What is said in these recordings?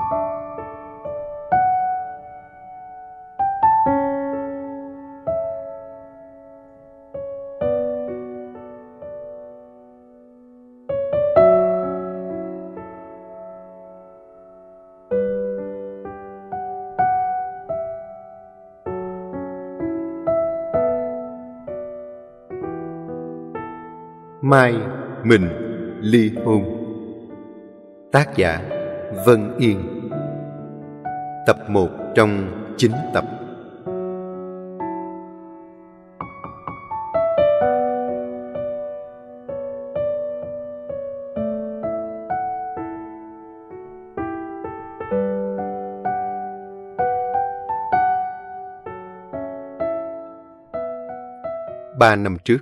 Mai mình ly hôn. Tác giả Vân Yên. Tập 1 trong 9 tập. Ba năm trước.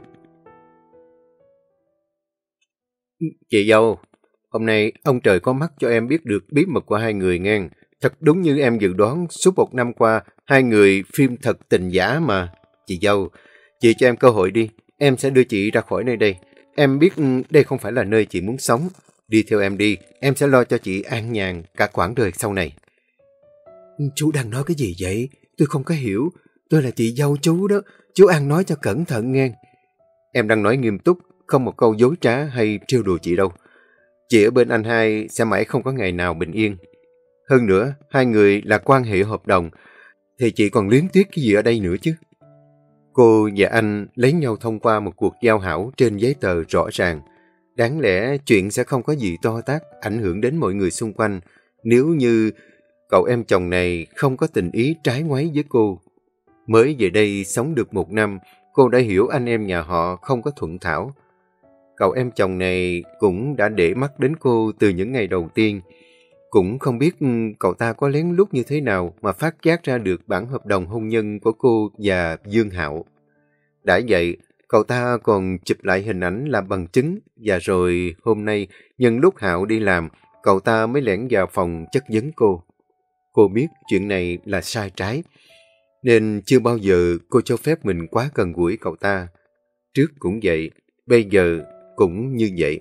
Chị dâu, hôm nay ông trời có mắt cho em biết được bí mật của hai người nghe. Thật đúng như em dự đoán, suốt một năm qua, hai người phim thật tình giả mà. Chị dâu, chị cho em cơ hội đi, em sẽ đưa chị ra khỏi nơi đây. Em biết đây không phải là nơi chị muốn sống. Đi theo em đi, em sẽ lo cho chị an nhàn cả quãng đời sau này. Chú đang nói cái gì vậy? Tôi không có hiểu. Tôi là chị dâu chú đó. Chú ăn nói cho cẩn thận nghe. Em đang nói nghiêm túc, không một câu dối trá hay trêu đùa chị đâu. Chị ở bên anh hai sẽ mãi không có ngày nào bình yên. Hơn nữa, hai người là quan hệ hợp đồng, thì chị còn luyến tiếc cái gì ở đây nữa chứ? Cô và anh lấy nhau thông qua một cuộc giao hảo trên giấy tờ rõ ràng. Đáng lẽ chuyện sẽ không có gì to tát ảnh hưởng đến mọi người xung quanh nếu như cậu em chồng này không có tình ý trái ngoáy với cô. Mới về đây sống được một năm, cô đã hiểu anh em nhà họ không có thuận thảo. Cậu em chồng này cũng đã để mắt đến cô từ những ngày đầu tiên. Cũng không biết cậu ta có lén lút như thế nào mà phát giác ra được bản hợp đồng hôn nhân của cô và Dương Hạo. Đã vậy, cậu ta còn chụp lại hình ảnh làm bằng chứng, và rồi hôm nay, nhân lúc Hạo đi làm, cậu ta mới lẻn vào phòng chất vấn cô. Cô biết chuyện này là sai trái, nên chưa bao giờ cô cho phép mình quá gần gũi cậu ta. Trước cũng vậy, bây giờ cũng như vậy.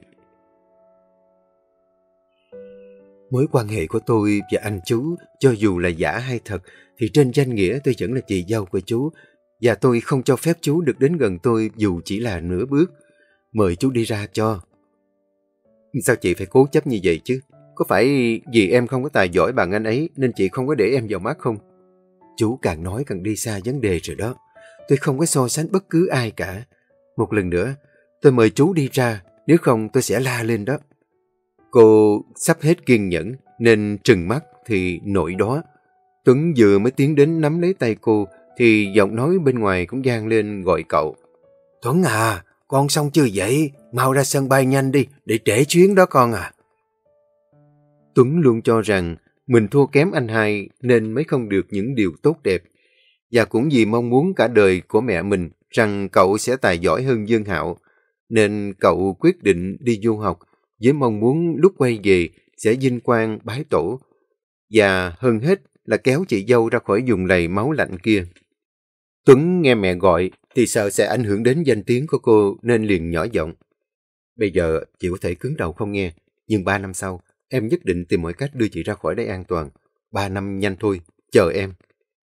Mối quan hệ của tôi và anh chú, cho dù là giả hay thật, thì trên danh nghĩa tôi vẫn là chị dâu của chú, và tôi không cho phép chú được đến gần tôi dù chỉ là nửa bước. Mời chú đi ra cho. Sao chị phải cố chấp như vậy chứ? Có phải vì em không có tài giỏi bằng anh ấy nên chị không có để em vào mắt không? Chú càng nói càng đi xa vấn đề rồi đó. Tôi không có so sánh bất cứ ai cả. Một lần nữa, tôi mời chú đi ra, nếu không tôi sẽ la lên đó. Cô sắp hết kiên nhẫn nên trừng mắt thì nội đó. Tuấn vừa mới tiến đến nắm lấy tay cô thì giọng nói bên ngoài cũng vang lên gọi cậu. Tuấn à, con xong chưa vậy? Mau ra sân bay nhanh đi, để trễ chuyến đó con à. Tuấn luôn cho rằng mình thua kém anh hai nên mới không được những điều tốt đẹp. Và cũng vì mong muốn cả đời của mẹ mình rằng cậu sẽ tài giỏi hơn Dương Hạo, nên cậu quyết định đi du học với mong muốn lúc quay về sẽ vinh quang bái tổ. Và hơn hết là kéo chị dâu ra khỏi vùng lầy máu lạnh kia. Tuấn nghe mẹ gọi thì sợ sẽ ảnh hưởng đến danh tiếng của cô nên liền nhỏ giọng. Bây giờ chị có thể cứng đầu không nghe, nhưng 3 năm sau em nhất định tìm mọi cách đưa chị ra khỏi đây an toàn. 3 năm nhanh thôi, chờ em.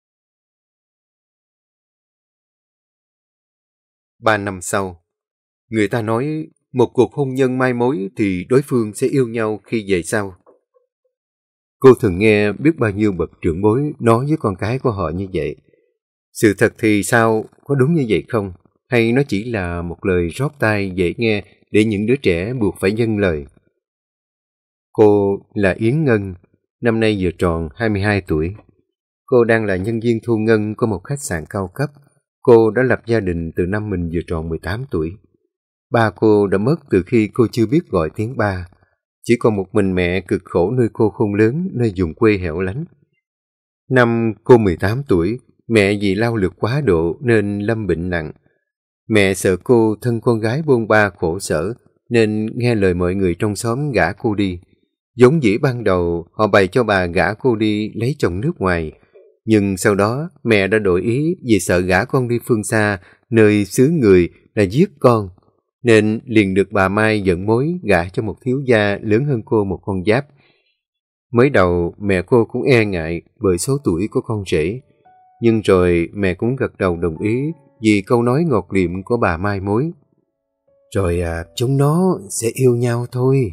3 năm sau, người ta nói một cuộc hôn nhân mai mối thì đối phương sẽ yêu nhau khi về sau. Cô thường nghe biết bao nhiêu bậc trưởng bối nói với con cái của họ như vậy. Sự thật thì sao, có đúng như vậy không? Hay nó chỉ là một lời rót tai dễ nghe để những đứa trẻ buộc phải vâng lời? Cô là Yến Ngân, năm nay vừa tròn 22 tuổi. Cô đang là nhân viên thu ngân của một khách sạn cao cấp. Cô đã lập gia đình từ năm mình vừa tròn 18 tuổi. Ba cô đã mất từ khi cô chưa biết gọi tiếng ba. Chỉ còn một mình mẹ cực khổ nuôi cô khôn lớn nơi vùng quê hẻo lánh. Năm cô 18 tuổi, mẹ vì lao lực quá độ nên lâm bệnh nặng. Mẹ sợ cô thân con gái bôn ba khổ sở nên nghe lời mọi người trong xóm gả cô đi. Vốn dĩ ban đầu họ bày cho bà gả cô đi lấy chồng nước ngoài. Nhưng sau đó mẹ đã đổi ý vì sợ gả con đi phương xa, nơi xứ người là giết con. Nên liền được bà Mai dẫn mối gả cho một thiếu gia lớn hơn cô một con giáp. Mới đầu mẹ cô cũng e ngại bởi số tuổi của con rể, nhưng rồi mẹ cũng gật đầu đồng ý vì câu nói ngọt liệm của bà Mai Mối. Rồi chúng nó sẽ yêu nhau thôi.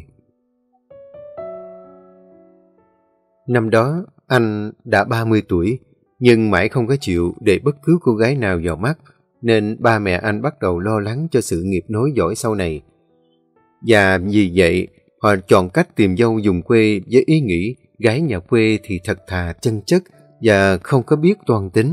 Năm đó, anh đã 30 tuổi, nhưng mãi không có chịu để bất cứ cô gái nào vào mắt, nên ba mẹ anh bắt đầu lo lắng cho sự nghiệp nối dõi sau này. Và vì vậy, họ chọn cách tìm dâu vùng quê với ý nghĩ gái nhà quê thì thật thà chân chất và không có biết toan tính.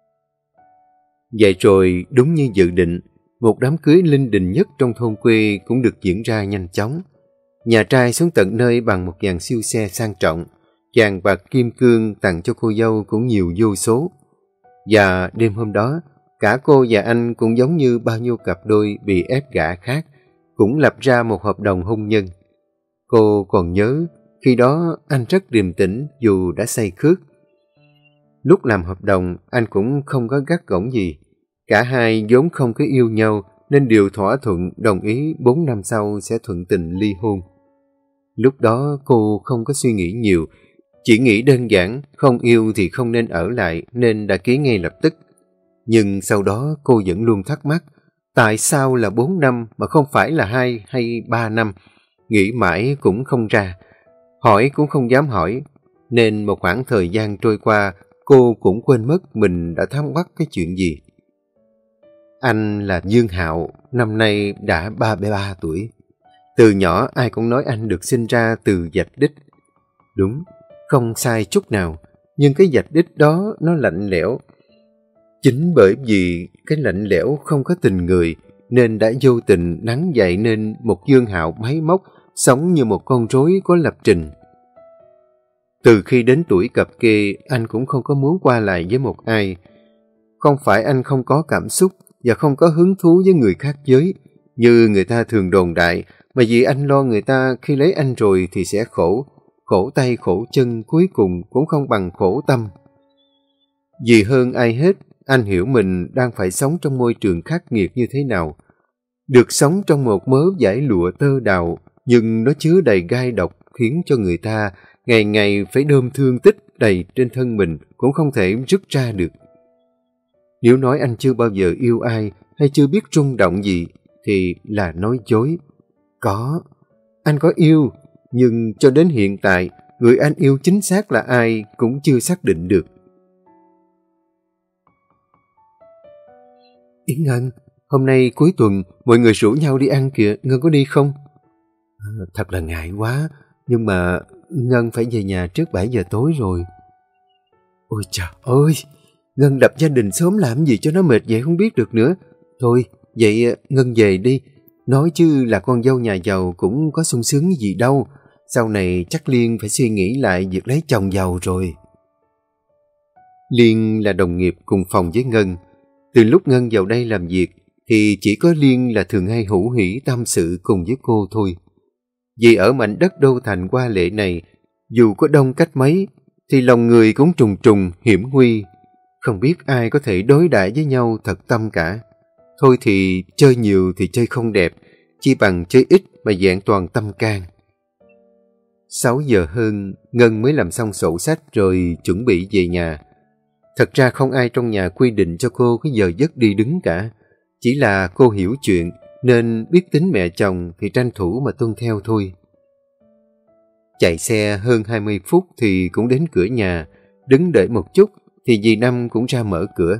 Vậy rồi, đúng như dự định, một đám cưới linh đình nhất trong thôn quê cũng được diễn ra nhanh chóng. Nhà trai xuống tận nơi bằng một dàn siêu xe sang trọng, vàng bạc kim cương tặng cho cô dâu cũng nhiều vô số. Và đêm hôm đó, cả cô và anh cũng giống như bao nhiêu cặp đôi bị ép gả khác, cũng lập ra một hợp đồng hôn nhân. Cô còn nhớ, khi đó anh rất điềm tĩnh dù đã say khướt. Lúc làm hợp đồng, anh cũng không có gắt gỏng gì. Cả hai vốn không có yêu nhau nên đều thỏa thuận đồng ý 4 năm sau sẽ thuận tình ly hôn. Lúc đó cô không có suy nghĩ nhiều, chỉ nghĩ đơn giản không yêu thì không nên ở lại nên đã ký ngay lập tức. Nhưng sau đó cô vẫn luôn thắc mắc, tại sao là 4 năm mà không phải là 2 hay 3 năm? Nghĩ mãi cũng không ra, hỏi cũng không dám hỏi, nên một khoảng thời gian trôi qua, cô cũng quên mất mình đã thắc mắc cái chuyện gì. Anh là Dương Hạo, năm nay đã 33 tuổi. Từ nhỏ ai cũng nói anh được sinh ra từ vạch đích. Đúng, không sai chút nào, nhưng cái vạch đích đó nó lạnh lẽo. Chính bởi vì cái lạnh lẽo không có tình người, nên đã vô tình nắng dậy nên một Dương Hạo máy móc, sống như một con rối có lập trình. Từ khi đến tuổi cập kê, anh cũng không có muốn qua lại với một ai. Không phải anh không có cảm xúc và không có hứng thú với người khác giới, như người ta thường đồn đại, mà vì anh lo người ta khi lấy anh rồi thì sẽ khổ, khổ tay khổ chân cuối cùng cũng không bằng khổ tâm. Vì hơn ai hết, anh hiểu mình đang phải sống trong môi trường khắc nghiệt như thế nào. Được sống trong một mớ vải lụa tơ đào, nhưng nó chứa đầy gai độc khiến cho người ta ngày ngày phải đơm thương tích đầy trên thân mình cũng không thể rứt ra được. Nếu nói anh chưa bao giờ yêu ai hay chưa biết rung động gì thì là nói dối. Có, anh có yêu, nhưng cho đến hiện tại, người anh yêu chính xác là ai cũng chưa xác định được. Yến Ngân, hôm nay cuối tuần, mọi người rủ nhau đi ăn kìa, Ngân có đi không? Thật là ngại quá, nhưng mà Ngân phải về nhà trước 7 giờ tối rồi. Ôi trời ơi, Ngân đập gia đình sớm làm gì cho nó mệt vậy không biết được nữa. Thôi, vậy Ngân về đi. Nói chứ là con dâu nhà giàu cũng có sung sướng gì đâu. Sau này chắc Liên phải suy nghĩ lại việc lấy chồng giàu rồi. Liên là đồng nghiệp cùng phòng với Ngân. Từ lúc Ngân vào đây làm việc thì chỉ có Liên là thường hay hữu hỉ tâm sự cùng với cô thôi. Vì ở mảnh đất đô thành hoa lệ này, dù có đông cách mấy thì lòng người cũng trùng trùng hiểm nguy. Không biết ai có thể đối đãi với nhau thật tâm cả. Thôi thì chơi nhiều thì chơi không đẹp, chỉ bằng chơi ít mà vẹn toàn tâm can. 6 giờ hơn, Ngân mới làm xong sổ sách rồi chuẩn bị về nhà. Thật ra không ai trong nhà quy định cho cô cái giờ giấc đi đứng cả. Chỉ là cô hiểu chuyện nên biết tính mẹ chồng thì tranh thủ mà tuân theo thôi. Chạy xe hơn 20 phút thì cũng đến cửa nhà. Đứng đợi một chút thì dì Năm cũng ra mở cửa.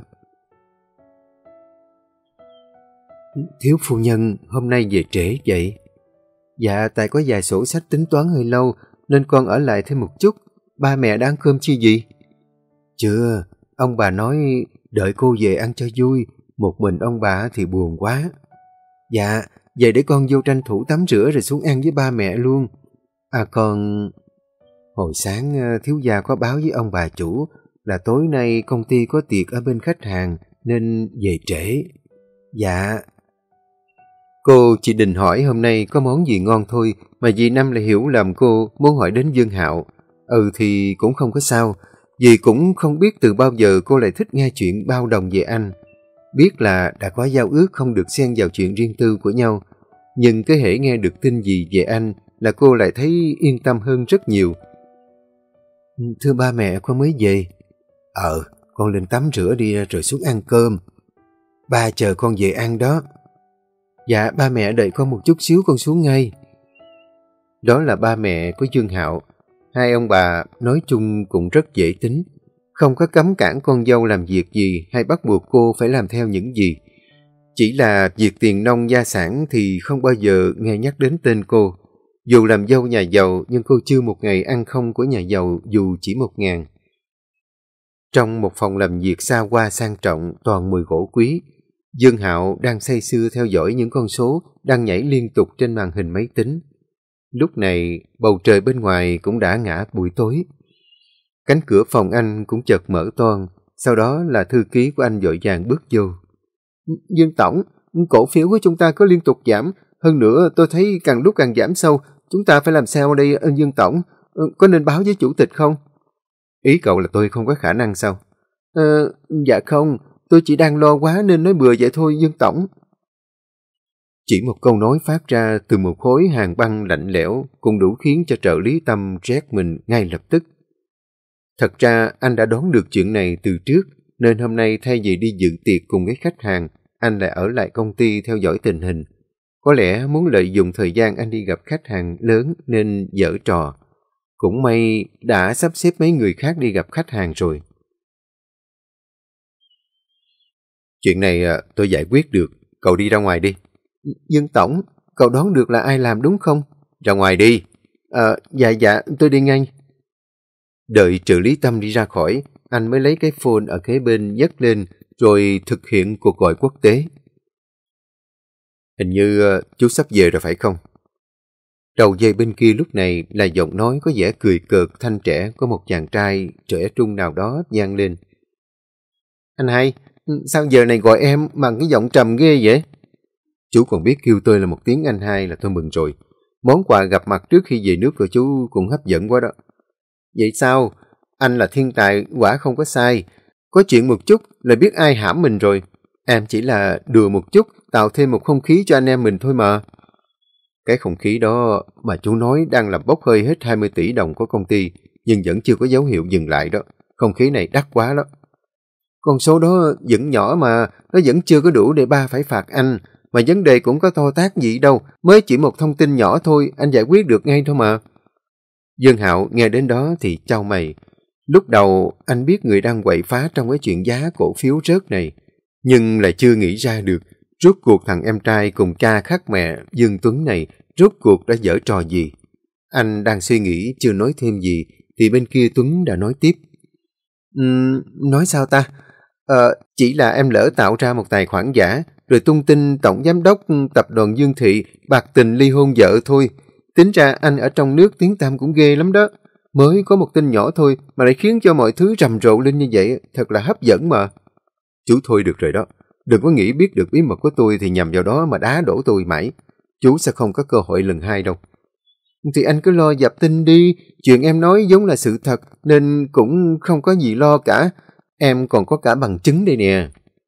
Thiếu phu nhân hôm nay về trễ vậy? Dạ, tại có vài sổ sách tính toán hơi lâu nên con ở lại thêm một chút. Ba mẹ đã ăn cơm chi gì? Chưa, ông bà nói đợi cô về ăn cho vui. Một mình ông bà thì buồn quá. Dạ, vậy để con vô tranh thủ tắm rửa rồi xuống ăn với ba mẹ luôn. À còn... Hồi sáng thiếu gia có báo với ông bà chủ là tối nay công ty có tiệc ở bên khách hàng nên về trễ. Dạ. Cô chỉ định hỏi hôm nay có món gì ngon thôi mà dì Năm lại hiểu lầm cô muốn hỏi đến Dương Hạo. Thì cũng không có sao. Dì cũng không biết từ bao giờ cô lại thích nghe chuyện bao đồng về anh. Biết là đã có giao ước không được xen vào chuyện riêng tư của nhau. Nhưng cái hễ nghe được tin gì về anh là cô lại thấy yên tâm hơn rất nhiều. Thưa ba mẹ, con mới về. Con lên tắm rửa đi rồi xuống ăn cơm. Ba chờ con về ăn đó. Dạ, ba mẹ đợi con một chút xíu con xuống ngay. Đó là ba mẹ của Dương Hạo. Hai ông bà nói chung cũng rất dễ tính, không có cấm cản con dâu làm việc gì hay bắt buộc cô phải làm theo những gì. Chỉ là việc tiền nong gia sản thì không bao giờ nghe nhắc đến tên cô. Dù làm dâu nhà giàu nhưng cô chưa một ngày ăn không của nhà giàu dù chỉ 1.000. Trong một phòng làm việc xa hoa sang trọng toàn mùi gỗ quý, Dương Hạo đang say sưa theo dõi những con số đang nhảy liên tục trên màn hình máy tính. Lúc này, bầu trời bên ngoài cũng đã ngã buổi tối. Cánh cửa phòng anh cũng chợt mở toang, sau đó là thư ký của anh vội vàng bước vô. Dương Tổng, cổ phiếu của chúng ta có liên tục giảm, hơn nữa tôi thấy càng lúc càng giảm sâu, chúng ta phải làm sao đây Dương Tổng, có nên báo với chủ tịch không? Ý cậu là tôi không có khả năng sao? Dạ không, tôi chỉ đang lo quá nên nói bừa vậy thôi Dương Tổng. Chỉ một câu nói phát ra từ một khối hàn băng lạnh lẽo cũng đủ khiến cho trợ lý Tâm rét mình ngay lập tức. Thật ra anh đã đoán được chuyện này từ trước, nên hôm nay thay vì đi dự tiệc cùng với khách hàng, anh lại ở lại công ty theo dõi tình hình. Có lẽ muốn lợi dụng thời gian anh đi gặp khách hàng lớn nên giở trò. Cũng may đã sắp xếp mấy người khác đi gặp khách hàng rồi. Chuyện này tôi giải quyết được, cậu đi ra ngoài đi. Dương Tổng, cậu đoán được là ai làm đúng không? Ra ngoài đi. Dạ, tôi đi ngay. Đợi trợ lý Tâm đi ra khỏi, anh mới lấy cái phone ở kế bên nhấc lên rồi thực hiện cuộc gọi quốc tế. Hình như chú sắp về rồi phải không? Đầu dây bên kia lúc này là giọng nói có vẻ cười cợt thanh trẻ của một chàng trai trẻ trung nào đó vang lên. Anh hai, sao giờ này gọi em bằng cái giọng trầm ghê vậy? Chú còn biết kêu tôi là một tiếng anh hai là tôi mừng rồi. Món quà gặp mặt trước khi về nước của chú cũng hấp dẫn quá đó. Vậy sao? Anh là thiên tài, quả không có sai. Có chuyện một chút là biết ai hãm mình rồi. Em chỉ là đùa một chút, tạo thêm một không khí cho anh em mình thôi mà. Cái không khí đó mà chú nói đang làm bốc hơi hết 20 tỷ đồng của công ty, nhưng vẫn chưa có dấu hiệu dừng lại đó. Không khí này đắt quá đó. Con số đó vẫn nhỏ mà, nó vẫn chưa có đủ để ba phải phạt anh. Mà vấn đề cũng có to tát gì đâu, mới chỉ một thông tin nhỏ thôi, anh giải quyết được ngay thôi mà. Dương Hạo nghe đến đó thì chau mày. Lúc đầu anh biết người đang quậy phá trong cái chuyện giá cổ phiếu rớt này, nhưng lại chưa nghĩ ra được rốt cuộc thằng em trai cùng cha khác mẹ Dương Tuấn này rốt cuộc đã giở trò gì. Anh đang suy nghĩ chưa nói thêm gì thì bên kia Tuấn đã nói tiếp. Nói sao ta? Chỉ là em lỡ tạo ra một tài khoản giả rồi tung tin tổng giám đốc tập đoàn Dương Thị bạc tình ly hôn vợ thôi. Tính ra anh ở trong nước tiếng tăm cũng ghê lắm đó. Mới có một tin nhỏ thôi mà lại khiến cho mọi thứ rầm rộ lên như vậy, thật là hấp dẫn mà. Chú thôi được rồi đó. Đừng có nghĩ biết được bí mật của tôi thì nhằm vào đó mà đá đổ tôi mãi. Chú sẽ không có cơ hội lần hai đâu. Thì anh cứ lo dập tin đi. Chuyện em nói giống là sự thật nên cũng không có gì lo cả. Em còn có cả bằng chứng đây nè.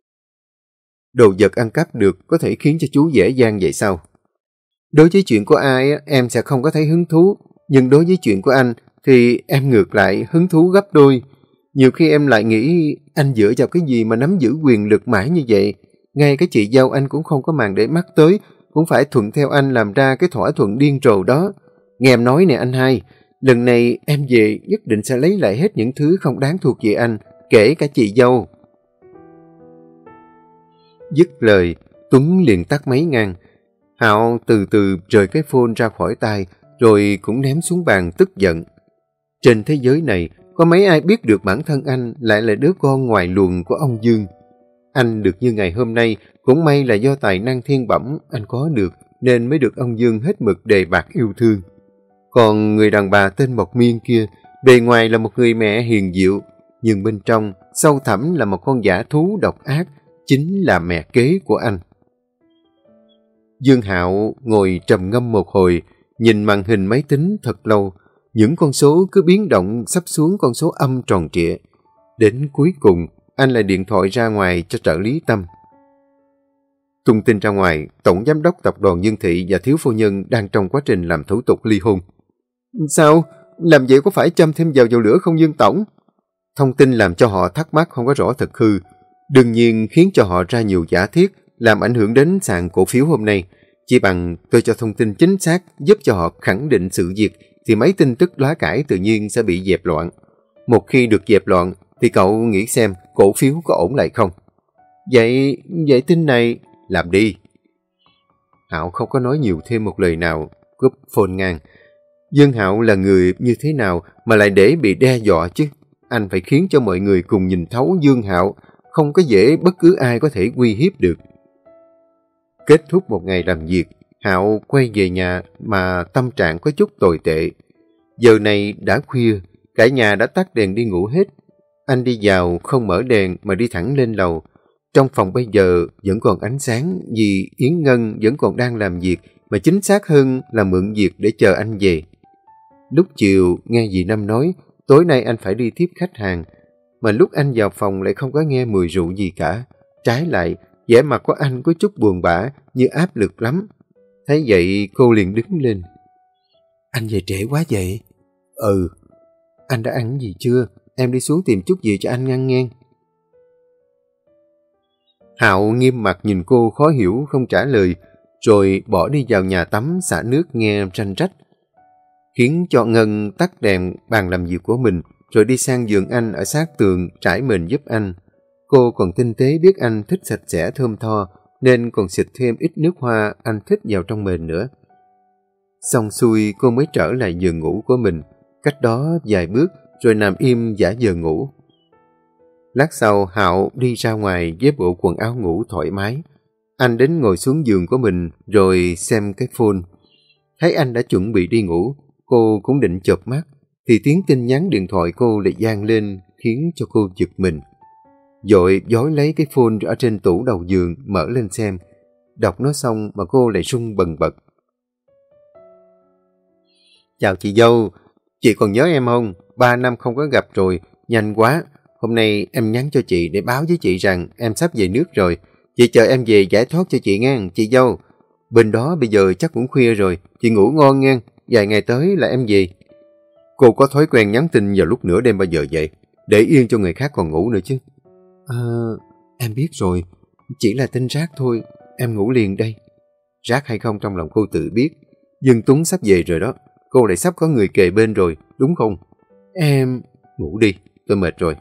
Đồ vật ăn cắp được có thể khiến cho chú dễ dàng vậy sao? Đối với chuyện của ai em sẽ không có thấy hứng thú. Nhưng đối với chuyện của anh thì em ngược lại hứng thú gấp đôi. Nhiều khi em lại nghĩ anh dựa vào cái gì mà nắm giữ quyền lực mãi như vậy. Ngay cái chị dâu anh cũng không có màng để mắt tới, cũng phải thuận theo anh làm ra cái thỏa thuận điên rồ đó. Nghe em nói nè anh hai, lần này em về nhất định sẽ lấy lại hết những thứ không đáng thuộc về anh, kể cả chị dâu. Dứt lời, Tuấn liền tắt máy ngang. Hạo từ từ rời cái phone ra khỏi tay, rồi cũng ném xuống bàn tức giận. Trên thế giới này, có mấy ai biết được bản thân anh lại là đứa con ngoài luồng của ông Dương. Anh được như ngày hôm nay, cũng may là do tài năng thiên bẩm anh có được, nên mới được ông Dương hết mực đề bạt yêu thương. Còn người đàn bà tên Mộc Miên kia, bề ngoài là một người mẹ hiền diệu, nhưng bên trong, sâu thẳm là một con dã thú độc ác, chính là mẹ kế của anh. Dương Hạo ngồi trầm ngâm một hồi, nhìn màn hình máy tính thật lâu. Những con số cứ biến động sắp xuống con số âm tròn trịa. Đến cuối cùng, anh lại điện thoại ra ngoài cho trợ lý Tâm. Tung tin ra ngoài, tổng giám đốc tập đoàn Dương Thị và thiếu phu nhân đang trong quá trình làm thủ tục ly hôn. Sao? làm vậy có phải châm thêm dầu vào lửa không Dương Tổng? Thông tin làm cho họ thắc mắc không có rõ thật hư, đương nhiên khiến cho họ ra nhiều giả thiết, làm ảnh hưởng đến sàn cổ phiếu hôm nay. Chỉ bằng tôi cho thông tin chính xác giúp cho họ khẳng định sự việc thì mấy tin tức lá cải tự nhiên sẽ bị dẹp loạn. Một khi được dẹp loạn thì cậu nghĩ xem cổ phiếu có ổn lại không? Vậy tin này làm đi. Hạo không có nói nhiều thêm một lời nào, cúp phone ngang. Dương Hạo là người như thế nào mà lại để bị đe dọa chứ? Anh phải khiến cho mọi người cùng nhìn thấu Dương Hạo, không có dễ bất cứ ai có thể uy hiếp được. Kết thúc một ngày làm việc, Hạo quay về nhà mà tâm trạng có chút tồi tệ. Giờ này đã khuya, cả nhà đã tắt đèn đi ngủ hết. Anh đi vào không mở đèn mà đi thẳng lên lầu. Trong phòng bây giờ vẫn còn ánh sáng vì Yến Ngân vẫn còn đang làm việc, mà chính xác hơn là mượn việc để chờ anh về. Lúc chiều nghe dì Năm nói tối nay anh phải đi tiếp khách hàng, mà lúc anh vào phòng lại không có nghe mùi rượu gì cả. Trái lại, vẻ mặt của anh có chút buồn bã, như áp lực lắm. Thấy vậy cô liền đứng lên. Anh về trễ quá vậy? Ừ. Anh đã ăn gì chưa? Em đi xuống tìm chút gì cho anh ngăn ngang. Hạo nghiêm mặt nhìn cô khó hiểu không trả lời, rồi bỏ đi vào nhà tắm xả nước nghe ranh rách. Khiến cho Ngân tắt đèn bàn làm việc của mình, rồi đi sang giường anh ở sát tường trải mền giúp anh. Cô còn tinh tế biết anh thích sạch sẽ thơm tho, nên còn xịt thêm ít nước hoa anh thích vào trong mền nữa. Xong xuôi cô mới trở lại giường ngủ của mình, cách đó vài bước rồi nằm im giả vờ ngủ. Lát sau Hạo đi ra ngoài với bộ quần áo ngủ thoải mái. Anh đến ngồi xuống giường của mình rồi xem cái phone. Thấy anh đã chuẩn bị đi ngủ, cô cũng định chợp mắt, thì tiếng tin nhắn điện thoại cô lại vang lên khiến cho cô giật mình. Vội vói lấy cái phone ở trên tủ đầu giường mở lên xem. Đọc nó xong mà cô lại run bần bật. Chào chị dâu, chị còn nhớ em không? 3 năm không có gặp rồi, nhanh quá. Hôm nay em nhắn cho chị để báo với chị rằng em sắp về nước rồi. Chị chờ em về giải thoát cho chị nghe, chị dâu. Bên đó bây giờ chắc cũng khuya rồi, chị ngủ ngon nghe, vài ngày tới là em về. Cô có thói quen nhắn tin vào lúc nửa đêm bao giờ vậy? Để yên cho người khác còn ngủ nữa chứ. Em biết rồi, chỉ là tin rác thôi, em ngủ liền đây. Rác hay không trong lòng cô tự biết. Dương Tuấn sắp về rồi đó, cô lại sắp có người kề bên rồi, đúng không? Em... Ngủ đi, tôi mệt rồi.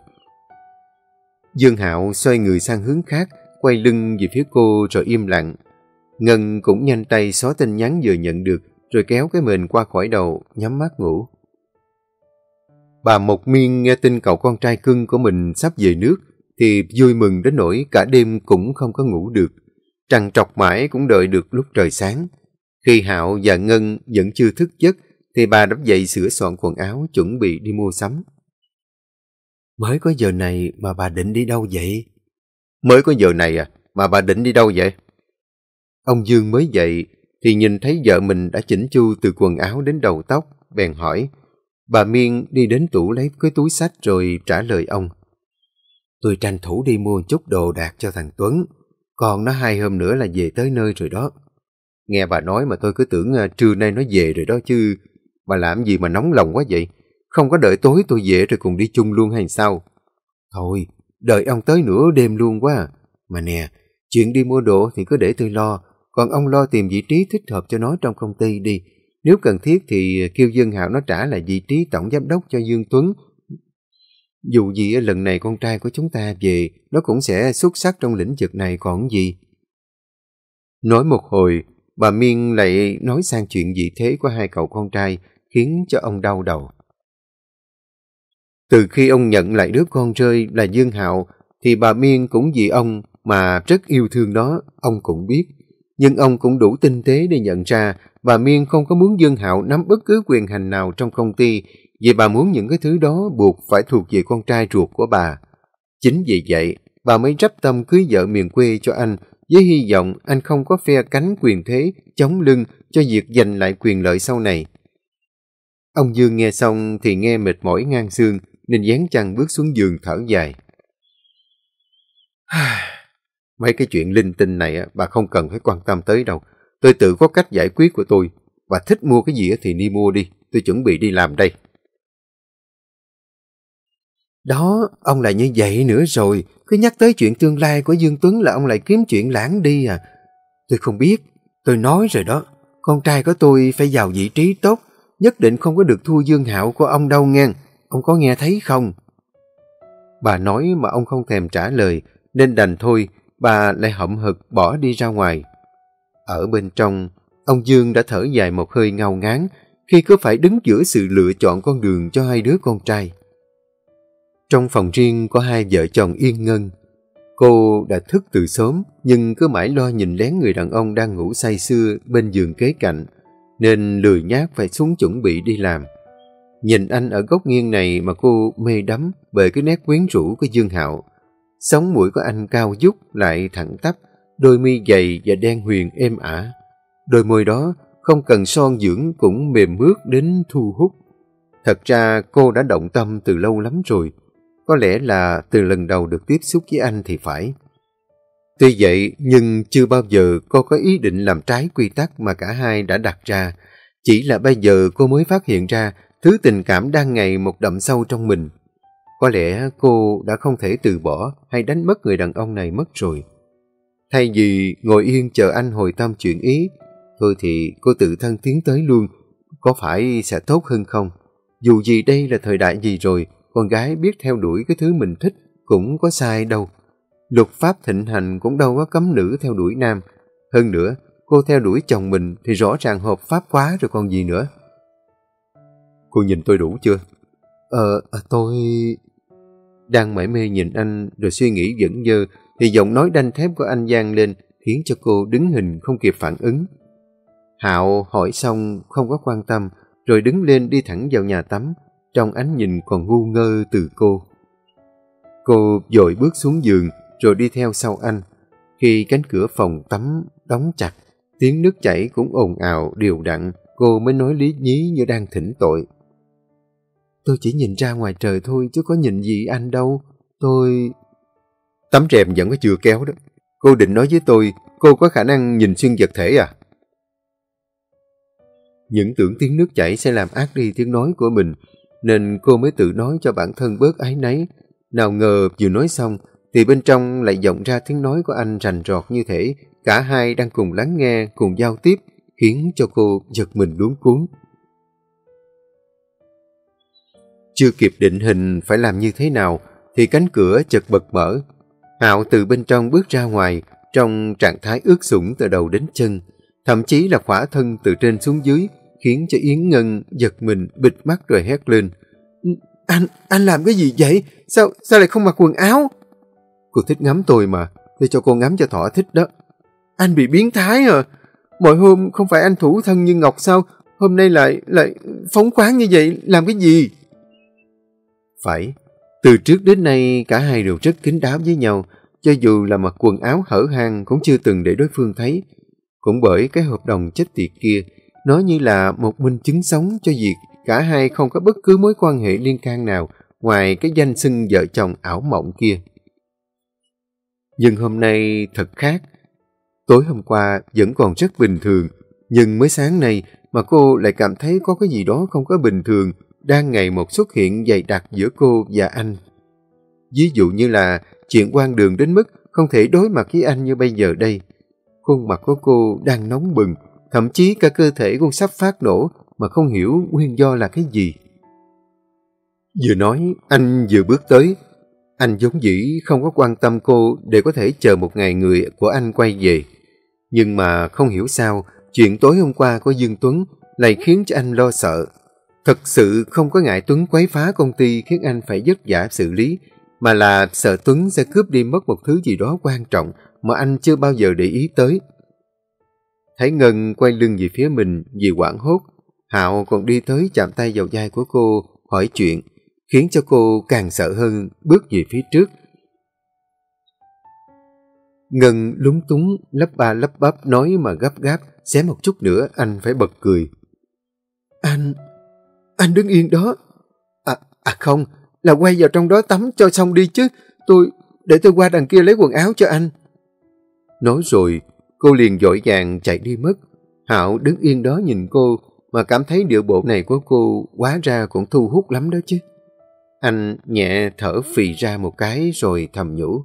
Dương Hạo xoay người sang hướng khác, quay lưng về phía cô rồi im lặng. Ngân cũng nhanh tay xóa tin nhắn vừa nhận được, rồi kéo cái mền qua khỏi đầu, nhắm mắt ngủ. Bà Mộc Miên nghe tin cậu con trai cưng của mình sắp về nước, thì vui mừng đến nỗi cả đêm cũng không có ngủ được. Trằn trọc mãi cũng đợi được lúc trời sáng. Khi Hạo và Ngân vẫn chưa thức giấc, thì bà đã dậy sửa soạn quần áo chuẩn bị đi mua sắm. Mới có giờ này mà bà định đi đâu vậy? Mới có giờ này à? Mà bà định đi đâu vậy? Ông Dương mới dậy thì nhìn thấy vợ mình đã chỉnh chu từ quần áo đến đầu tóc, bèn hỏi. Bà Miên đi đến tủ lấy cái túi xách rồi trả lời ông. Tôi tranh thủ đi mua chút đồ đạc cho thằng Tuấn, còn nó 2 hôm nữa là về tới nơi rồi đó. Nghe bà nói mà tôi cứ tưởng trưa nay nó về rồi đó chứ. Bà làm gì mà nóng lòng quá vậy? Không có đợi tối tôi về rồi cùng đi chung luôn hay sao? Thôi, đợi ông tới nửa đêm luôn quá. Mà nè, chuyện đi mua đồ thì cứ để tôi lo, còn ông lo tìm vị trí thích hợp cho nó trong công ty đi. Nếu cần thiết thì kêu Dương Hạo nó trả lại vị trí tổng giám đốc cho Dương Tuấn. Dù gì lần này con trai của chúng ta về, nó cũng sẽ xuất sắc trong lĩnh vực này còn gì. Nói một hồi, bà Miên lại nói sang chuyện vị thế của 2 cậu con trai, khiến cho ông đau đầu. Từ khi ông nhận lại đứa con rơi là Dương Hạo, thì bà Miên cũng vì ông mà rất yêu thương nó, ông cũng biết. Nhưng ông cũng đủ tinh tế để nhận ra bà Miên không có muốn Dương Hạo nắm bất cứ quyền hành nào trong công ty, vì bà muốn những cái thứ đó buộc phải thuộc về con trai ruột của bà. Chính vì vậy, bà mới rắp tâm cưới vợ miền quê cho anh, với hy vọng anh không có phe cánh quyền thế, chống lưng cho việc giành lại quyền lợi sau này. Ông Dương nghe xong thì nghe mệt mỏi ngang xương, nên dán chăn bước xuống giường thở dài. Mấy cái chuyện linh tinh này bà không cần phải quan tâm tới đâu. Tôi tự có cách giải quyết của tôi. Bà thích mua cái gì thì đi mua đi. Tôi chuẩn bị đi làm đây. Đó, ông lại như vậy nữa rồi. Cứ nhắc tới chuyện tương lai của Dương Tuấn là ông lại kiếm chuyện lãng đi à. Tôi không biết, tôi nói rồi đó. Con trai của tôi phải vào vị trí tốt, nhất định không có được thua Dương Hạo của ông đâu nghe. Ông có nghe thấy không? Bà nói mà ông không thèm trả lời, nên đành thôi, bà lại hậm hực bỏ đi ra ngoài. Ở bên trong, ông Dương đã thở dài một hơi ngao ngán khi cứ phải đứng giữa sự lựa chọn con đường cho hai đứa con trai. Trong phòng riêng có hai vợ chồng Yên Ngân. Cô đã thức từ sớm nhưng cứ mãi lo nhìn lén người đàn ông đang ngủ say sưa bên giường kế cạnh, nên lười nhác phải xuống chuẩn bị đi làm. Nhìn anh ở góc nghiêng này mà cô mê đắm bởi cái nét quyến rũ của Dương Hạo. Sống mũi của anh cao vút lại thẳng tắp, đôi mi dày và đen huyền êm ả. Đôi môi đó không cần son dưỡng cũng mềm mướt đến thu hút. Thật ra cô đã động tâm từ lâu lắm rồi. Có lẽ là từ lần đầu được tiếp xúc với anh thì phải. Tuy vậy nhưng chưa bao giờ cô có ý định làm trái quy tắc mà cả hai đã đặt ra. Chỉ là bây giờ cô mới phát hiện ra thứ tình cảm đang ngày một đậm sâu trong mình. Có lẽ cô đã không thể từ bỏ hay đánh mất người đàn ông này mất rồi. Thay vì ngồi yên chờ anh hồi tâm chuyển ý, thôi thì cô tự thân tiến tới luôn, có phải sẽ tốt hơn không? Dù gì đây là thời đại gì rồi, con gái biết theo đuổi cái thứ mình thích cũng có sai đâu. Luật pháp thịnh hành cũng đâu có cấm nữ theo đuổi nam. Hơn nữa, cô theo đuổi chồng mình thì rõ ràng hợp pháp quá rồi còn gì nữa. Cô nhìn tôi đủ chưa? Tôi... Đang mải mê nhìn anh rồi suy nghĩ dẫn dơ thì giọng nói đanh thép của anh vang lên khiến cho cô đứng hình không kịp phản ứng. Hạo hỏi xong không có quan tâm rồi đứng lên đi thẳng vào nhà tắm, trong ánh nhìn còn ngu ngơ từ cô. Cô vội bước xuống giường rồi đi theo sau anh. Khi cánh cửa phòng tắm đóng chặt, tiếng nước chảy cũng ồn ào đều đặn, cô mới nói lý nhí như đang thỉnh tội. Tôi chỉ nhìn ra ngoài trời thôi chứ có nhìn gì anh đâu. Tôi... Tấm rèm vẫn có chưa kéo đó. Cô định nói với tôi cô có khả năng nhìn xuyên vật thể à? Những tưởng tiếng nước chảy sẽ làm át đi tiếng nói của mình, nên cô mới tự nói cho bản thân bớt áy náy. Nào ngờ vừa nói xong thì bên trong lại vọng ra tiếng nói của anh rành rọt như thể cả hai đang cùng lắng nghe, cùng giao tiếp, khiến cho cô giật mình luống cuống. Chưa kịp định hình phải làm như thế nào thì cánh cửa chợt bật mở. Hạo từ bên trong bước ra ngoài trong trạng thái ướt sũng từ đầu đến chân, thậm chí là khỏa thân từ trên xuống dưới, khiến cho Yến Ngân giật mình bịt mắt rồi hét lên. Anh làm cái gì vậy? Sao lại không mặc quần áo? Cô thích ngắm tôi mà, để cho cô ngắm cho thỏa thích đó. Anh bị biến thái à? Mọi hôm không phải anh thủ thân như ngọc sao? Hôm nay lại phóng khoáng như vậy, làm cái gì? Phải, từ trước đến nay cả hai đều rất kín đáo với nhau, cho dù là mặc quần áo hở hang cũng chưa từng để đối phương thấy. Cũng bởi cái hợp đồng chết tiệt kia, nó như là một minh chứng sống cho việc cả hai không có bất cứ mối quan hệ liên can nào ngoài cái danh xưng vợ chồng ảo mộng kia. Nhưng hôm nay thật khác. Tối hôm qua vẫn còn rất bình thường, nhưng mới sáng nay mà cô lại cảm thấy có cái gì đó không có bình thường đang ngày một xuất hiện dày đặc giữa cô và anh. Ví dụ như là chuyện quan đường đến mức không thể đối mặt với anh như bây giờ đây. Khuôn mặt của cô đang nóng bừng, thậm chí cả cơ thể cô sắp phát nổ mà không hiểu nguyên do là cái gì. Vừa nói, anh vừa bước tới. Anh vốn dĩ không có quan tâm cô để có thể chờ một ngày người của anh quay về. Nhưng mà không hiểu sao, chuyện tối hôm qua của Dương Tuấn lại khiến cho anh lo sợ. Thật sự không có ngại Tuấn quấy phá công ty khiến anh phải vất vả xử lý, mà là sợ Tuấn sẽ cướp đi mất một thứ gì đó quan trọng mà anh chưa bao giờ để ý tới. Thấy Ngân quay lưng về phía mình vì hoảng hốt, Hạo còn đi tới chạm tay vào vai của cô hỏi chuyện, khiến cho cô càng sợ hơn bước về phía trước. Ngân lúng túng lắp ba lắp bắp nói mà gấp gáp, xé một chút nữa anh phải bật cười. Anh đứng yên đó. Không, là quay vào trong đó tắm cho xong đi chứ. Để tôi qua đằng kia lấy quần áo cho anh. Nói rồi, cô liền vội vàng chạy đi mất. Hạo đứng yên đó nhìn cô mà cảm thấy điệu bộ này của cô hóa ra cũng thu hút lắm đó chứ. Anh nhẹ thở phì ra một cái rồi thầm nhủ.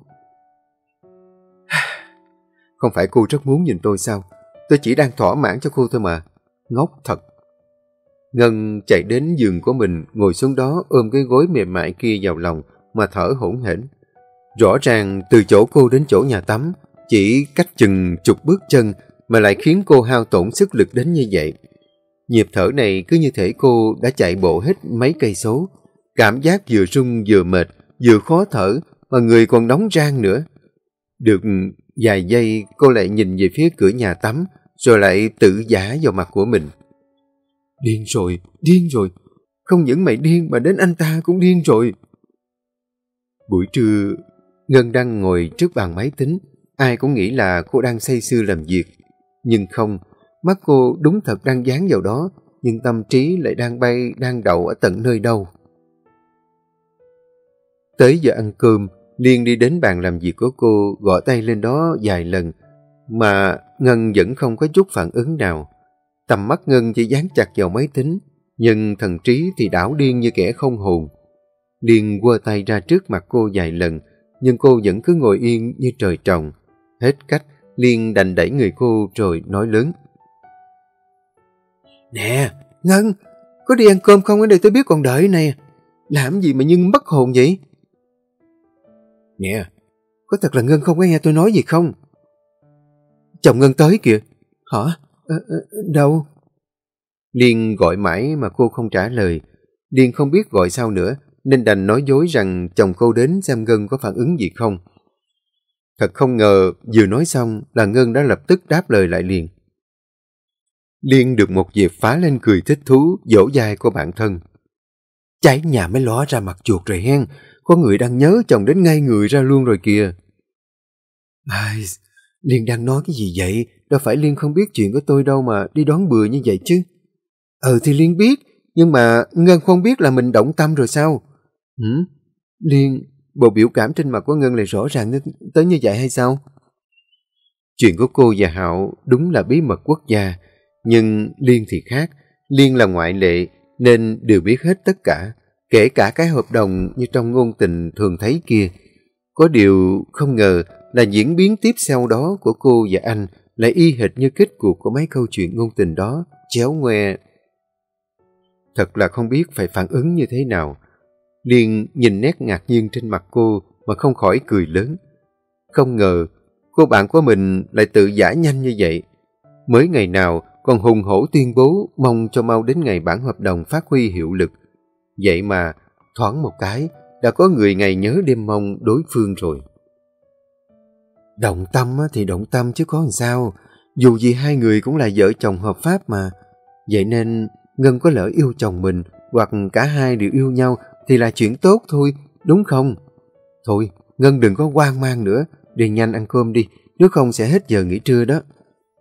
Không phải cô rất muốn nhìn tôi sao? Tôi chỉ đang thỏa mãn cho cô thôi mà. Ngốc thật. Ngân chạy đến giường của mình, ngồi xuống đó ôm cái gối mềm mại kia vào lòng mà thở hổn hển. Rõ ràng từ chỗ cô đến chỗ nhà tắm chỉ cách chừng chục bước chân mà lại khiến cô hao tổn sức lực đến như vậy. Nhịp thở này cứ như thể cô đã chạy bộ hết mấy cây số. Cảm giác vừa run vừa mệt, vừa khó thở mà người còn nóng rang nữa. Được vài giây cô lại nhìn về phía cửa nhà tắm rồi lại tự vả vào mặt của mình. Điên rồi, điên rồi. Không những mày điên mà đến anh ta cũng điên rồi. Buổi trưa, Ngân đang ngồi trước bàn máy tính. Ai cũng nghĩ là cô đang say sưa làm việc. Nhưng không, mắt cô đúng thật đang dán vào đó, nhưng tâm trí lại đang bay, đang đậu ở tận nơi đâu. Tới giờ ăn cơm, Liên đi đến bàn làm việc của cô, gõ tay lên đó vài lần, mà Ngân vẫn không có chút phản ứng nào. Tầm mắt Ngân chỉ dán chặt vào máy tính, nhưng thần trí thì đảo điên như kẻ không hồn. Liên quơ tay ra trước mặt cô vài lần, nhưng cô vẫn cứ ngồi yên như trời trồng. Hết cách, Liên đành đẩy người cô rồi nói lớn. Nè, Ngân, có đi ăn cơm không? Ở đây tôi biết còn đợi nè. Làm gì mà nhưng mất hồn vậy? Nè, có thật là Ngân không có nghe tôi nói gì không? Chồng Ngân tới kìa. Hả? Đâu? Liên gọi mãi mà cô không trả lời. Liên không biết gọi sao nữa, nên đành nói dối rằng chồng cô đến xem Ngân có phản ứng gì không. Thật không ngờ, vừa nói xong là Ngân đã lập tức đáp lời lại liền. Liên được một dịp phá lên cười thích thú, dỗ dai của bạn thân. Cháy nhà mới ló ra mặt chuột rồi hen, có người đang nhớ chồng đến ngay người ra luôn rồi kìa. Ai, Liên đang nói cái gì vậy? Đâu phải Liên không biết chuyện của tôi đâu mà đi đoán bừa như vậy chứ. Thì Liên biết, nhưng mà Ngân không biết là mình động tâm rồi sao? Liên, bộ biểu cảm trên mặt của Ngân lại rõ ràng tới như vậy hay sao? Chuyện của cô và Hạo đúng là bí mật quốc gia, nhưng Liên thì khác. Liên là ngoại lệ nên đều biết hết tất cả, kể cả cái hợp đồng như trong ngôn tình thường thấy kia. Có điều không ngờ là diễn biến tiếp sau đó của cô và anh lại y hệt như kết cục của mấy câu chuyện ngôn tình đó, chéo ngoe. Thật là không biết phải phản ứng như thế nào. Liên nhìn nét ngạc nhiên trên mặt cô mà không khỏi cười lớn. Không ngờ cô bạn của mình lại tự giải nhanh như vậy. Mới ngày nào còn hùng hổ tuyên bố mong cho mau đến ngày bản hợp đồng phát huy hiệu lực. Vậy mà thoáng một cái đã có người ngày nhớ đêm mong đối phương rồi. Động tâm thì động tâm chứ có làm sao. Dù gì hai người cũng là vợ chồng hợp pháp mà. Vậy nên Ngân có lỡ yêu chồng mình hoặc cả hai đều yêu nhau thì là chuyện tốt thôi, đúng không? Thôi, Ngân đừng có hoang mang nữa, đi nhanh ăn cơm đi, nếu không sẽ hết giờ nghỉ trưa đó.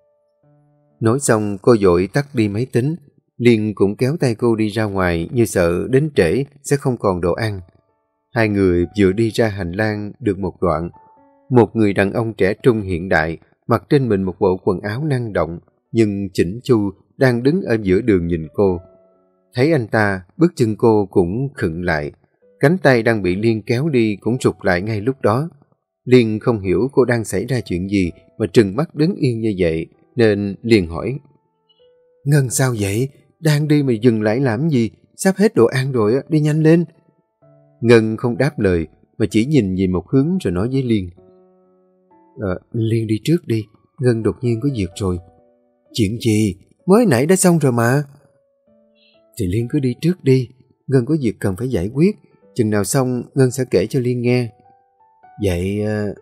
Nói xong cô vội tắt đi máy tính. Liên cũng kéo tay cô đi ra ngoài như sợ đến trễ sẽ không còn đồ ăn. Hai người vừa đi ra hành lang được một đoạn. Một người đàn ông trẻ trung hiện đại, mặc trên mình một bộ quần áo năng động nhưng chỉnh chu, đang đứng ở giữa đường nhìn cô. Thấy anh ta, bước chân cô cũng khựng lại. Cánh tay đang bị Liên kéo đi cũng rụt lại ngay lúc đó. Liên không hiểu cô đang xảy ra chuyện gì mà trừng mắt đứng yên như vậy, nên liền hỏi. Ngân sao vậy? Đang đi mà dừng lại làm gì? Sắp hết đồ ăn rồi, đi nhanh lên. Ngân không đáp lời mà chỉ nhìn về một hướng rồi nói với Liên. Liên đi trước đi, Ngân đột nhiên có việc rồi. Chuyện gì? Mới nãy đã xong rồi mà. Thì Liên cứ đi trước đi, Ngân có việc cần phải giải quyết, chừng nào xong Ngân sẽ kể cho Liên nghe. Vậy...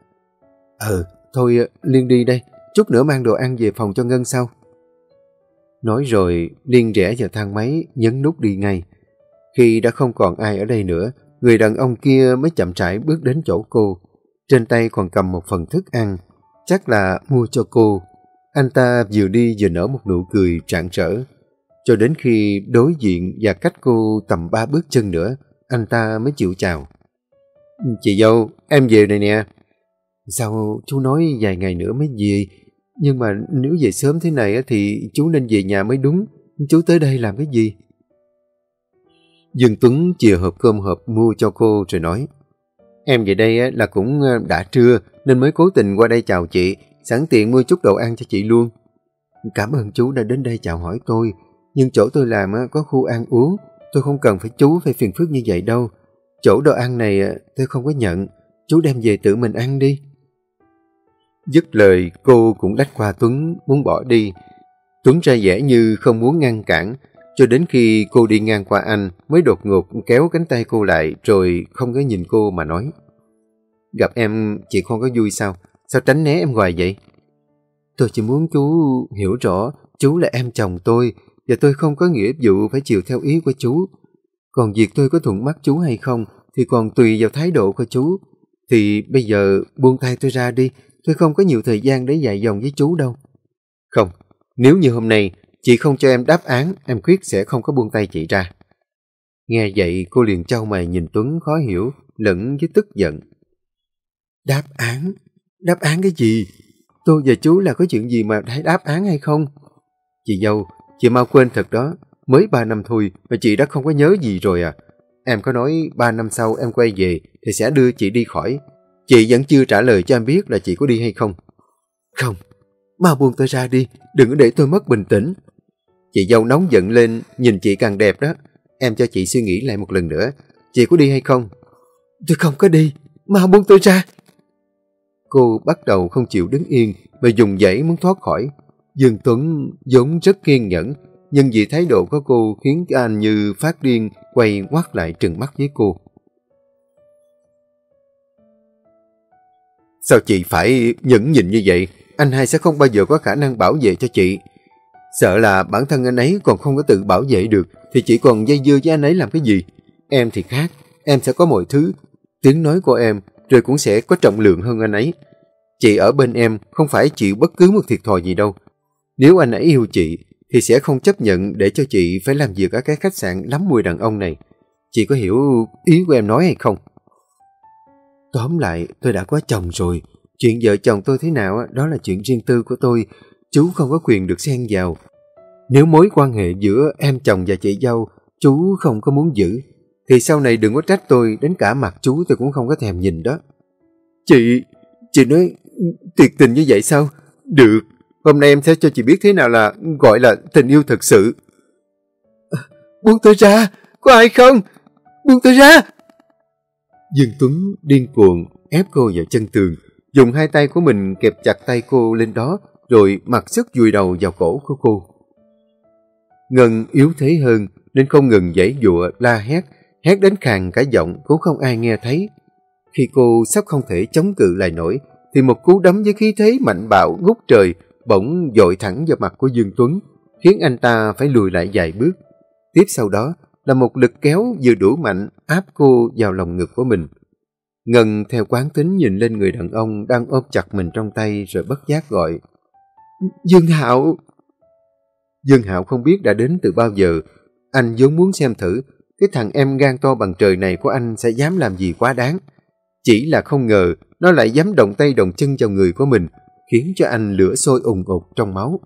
thôi Liên đi đây, chút nữa mang đồ ăn về phòng cho Ngân sau. Nói rồi Liên rẽ vào thang máy, nhấn nút đi ngay. Khi đã không còn ai ở đây nữa, người đàn ông kia mới chậm rãi bước đến chỗ cô. Trên tay còn cầm một phần thức ăn, chắc là mua cho cô. Anh ta vừa đi vừa nở một nụ cười rạng rỡ. Cho đến khi đối diện và cách cô tầm 3 bước chân nữa, anh ta mới chịu chào. Chị dâu, em về đây nè. Sao chú nói vài ngày nữa mới về? Nhưng mà nếu về sớm thế này thì chú nên về nhà mới đúng. Chú tới đây làm cái gì? Dương Tuấn chìa hộp cơm hộp mua cho cô rồi nói, em về đây là cũng đã trưa nên mới cố tình qua đây chào chị, sẵn tiện mua chút đồ ăn cho chị luôn. Cảm ơn chú đã đến đây chào hỏi tôi, nhưng chỗ tôi làm có khu ăn uống, tôi không cần phải chú phải phiền phức như vậy đâu. Chỗ đồ ăn này tôi không có nhận, chú đem về tự mình ăn đi. Dứt lời cô cũng lách qua Tuấn muốn bỏ đi. Tuấn ra vẻ như không muốn ngăn cản, cho đến khi cô đi ngang qua anh mới đột ngột kéo cánh tay cô lại rồi không có nhìn cô mà nói, gặp em chị không có vui sao? Sao tránh né em hoài vậy? Tôi chỉ muốn chú hiểu rõ chú là em chồng tôi và tôi không có nghĩa vụ phải chịu theo ý của chú. Còn việc tôi có thuận mắt chú hay không thì còn tùy vào thái độ của chú. Thì bây giờ buông tay tôi ra đi, tôi không có nhiều thời gian để dài dòng với chú đâu. Không, nếu như hôm nay chị không cho em đáp án, em quyết sẽ không có buông tay chị ra. Nghe vậy cô liền chau mày nhìn Tuấn khó hiểu, lẫn với tức giận. Đáp án? Đáp án cái gì? Tôi và chú là có chuyện gì mà phải đáp án hay không? Chị dâu, chị mau quên thật đó. Mới 3 năm thôi mà chị đã không có nhớ gì rồi à? Em có nói 3 năm sau em quay về thì sẽ đưa chị đi khỏi. Chị vẫn chưa trả lời cho em biết là chị có đi hay không. Không, mau buông tôi ra đi, đừng có để tôi mất bình tĩnh. Chị dâu nóng giận lên, nhìn chị càng đẹp đó. Em cho chị suy nghĩ lại một lần nữa, chị có đi hay không? Tôi không có đi, mau buông tôi ra. Cô bắt đầu không chịu đứng yên mà dùng dãy muốn thoát khỏi. Dương Tuấn vốn rất kiên nhẫn, nhưng vì thái độ của cô khiến cho anh như phát điên, quay ngoắt lại trừng mắt với cô. Sao chị phải nhẫn nhịn như vậy? Anh hai sẽ không bao giờ có khả năng bảo vệ cho chị. Sợ là bản thân anh ấy còn không có tự bảo vệ được thì chị còn dây dưa với anh ấy làm cái gì? Em thì khác, em sẽ có mọi thứ. Tiếng nói của em rồi cũng sẽ có trọng lượng hơn anh ấy. Chị ở bên em không phải chịu bất cứ một thiệt thòi gì đâu. Nếu anh ấy yêu chị thì sẽ không chấp nhận để cho chị phải làm việc ở cái khách sạn lắm mùi đàn ông này. Chị có hiểu ý của em nói hay không? Tóm lại, tôi đã có chồng rồi. Chuyện vợ chồng tôi thế nào đó là chuyện riêng tư của tôi. Chú không có quyền được xen vào. Nếu mối quan hệ giữa em chồng và chị dâu chú không có muốn giữ, thì sau này đừng có trách tôi, đến cả mặt chú tôi cũng không có thèm nhìn đó. Chị nói tuyệt tình như vậy sao? Được, hôm nay em sẽ cho chị biết thế nào là gọi là tình yêu thật sự. Buông tôi ra, có ai không? Buông tôi ra! Dương Tuấn điên cuồng ép cô vào chân tường, dùng hai tay của mình kẹp chặt tay cô lên đó, rồi mặc sức vùi đầu vào cổ của cô. Ngân yếu thế hơn nên không ngừng giãy giụa la hét đến khàn cả giọng cũng không ai nghe thấy. Khi cô sắp không thể chống cự lại nổi, thì một cú đấm với khí thế mạnh bạo ngút trời bỗng dội thẳng vào mặt của Dương Tuấn, khiến anh ta phải lùi lại vài bước. Tiếp sau đó là một lực kéo vừa đủ mạnh áp cô vào lòng ngực của mình. Ngân theo quán tính nhìn lên người đàn ông đang ôm chặt mình trong tay rồi bất giác gọi. Dương Hạo! Dương Hạo không biết đã đến từ bao giờ. Anh vốn muốn xem thử cái thằng em gan to bằng trời này của anh sẽ dám làm gì quá đáng. Chỉ là không ngờ nó lại dám động tay động chân vào người của mình, khiến cho anh lửa sôi ùn ụt trong máu.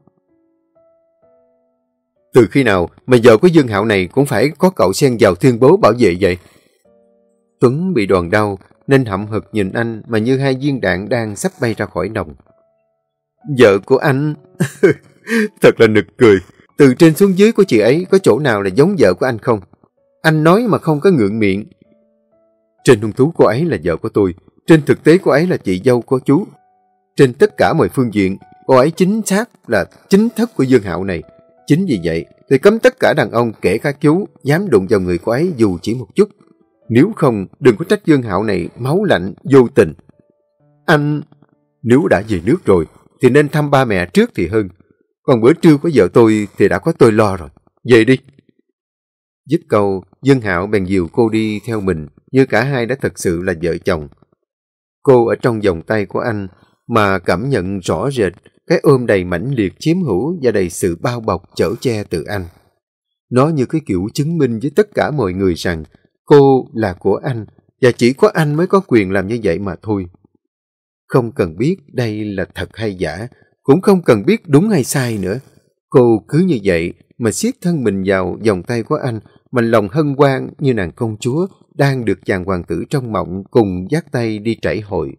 Từ khi nào mà vợ của Dương Hạo này cũng phải có cậu xen vào tuyên bố bảo vệ vậy? Tuấn bị đòn đau nên hậm hực nhìn anh mà như hai viên đạn đang sắp bay ra khỏi nòng. Vợ của anh... Thật là nực cười. Từ trên xuống dưới của chị ấy có chỗ nào là giống vợ của anh không? Anh nói mà không có ngượng miệng. Trên hung thú cô ấy là vợ của tôi. Trên thực tế cô ấy là chị dâu của chú. Trên tất cả mọi phương diện, cô ấy chính xác là chính thất của Dương Hạo này. Chính vì vậy, tôi cấm tất cả đàn ông kể cả chú dám đụng vào người cô ấy dù chỉ một chút. Nếu không, đừng có trách Dương Hạo này máu lạnh, vô tình. Anh... Nếu đã về nước rồi, thì nên thăm ba mẹ trước thì hơn. Còn bữa trưa của vợ tôi thì đã có tôi lo rồi. Về đi. Dứt câu, Dương Hạo bèn dìu cô đi theo mình, như cả hai đã thật sự là vợ chồng. Cô ở trong vòng tay của anh mà cảm nhận rõ rệt cái ôm đầy mãnh liệt chiếm hữu và đầy sự bao bọc chở che từ anh. Nó như cái kiểu chứng minh với tất cả mọi người rằng cô là của anh và chỉ có anh mới có quyền làm như vậy mà thôi. Không cần biết đây là thật hay giả, cũng không cần biết đúng hay sai nữa. Cô cứ như vậy mà siết thân mình vào vòng tay của anh mà lòng hân hoan như nàng công chúa đang được chàng hoàng tử trong mộng cùng dắt tay đi trảy hội.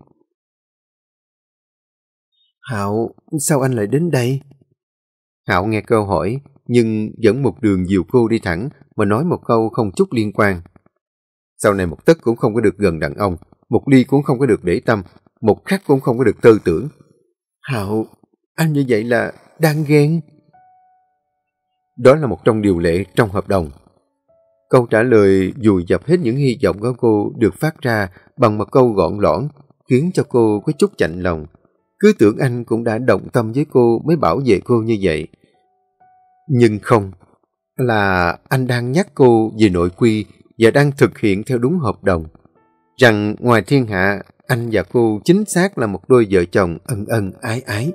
Hạo, sao anh lại đến đây? Hạo nghe câu hỏi, nhưng vẫn một đường dìu cô đi thẳng mà nói một câu không chút liên quan. Sau này một tấc cũng không có được gần đàn ông, một ly cũng không có được để tâm, một khắc cũng không có được tư tưởng. Hạo, anh như vậy là đang ghen. Đó là một trong điều lệ trong hợp đồng. Câu trả lời vùi dập hết những hy vọng của cô được phát ra bằng một câu gọn lõn, khiến cho cô có chút chạnh lòng. Cứ tưởng anh cũng đã động tâm với cô mới bảo vệ cô như vậy. Nhưng không, là anh đang nhắc cô về nội quy và đang thực hiện theo đúng hợp đồng. Rằng ngoài thiên hạ, anh và cô chính xác là một đôi vợ chồng ân ân ái ái.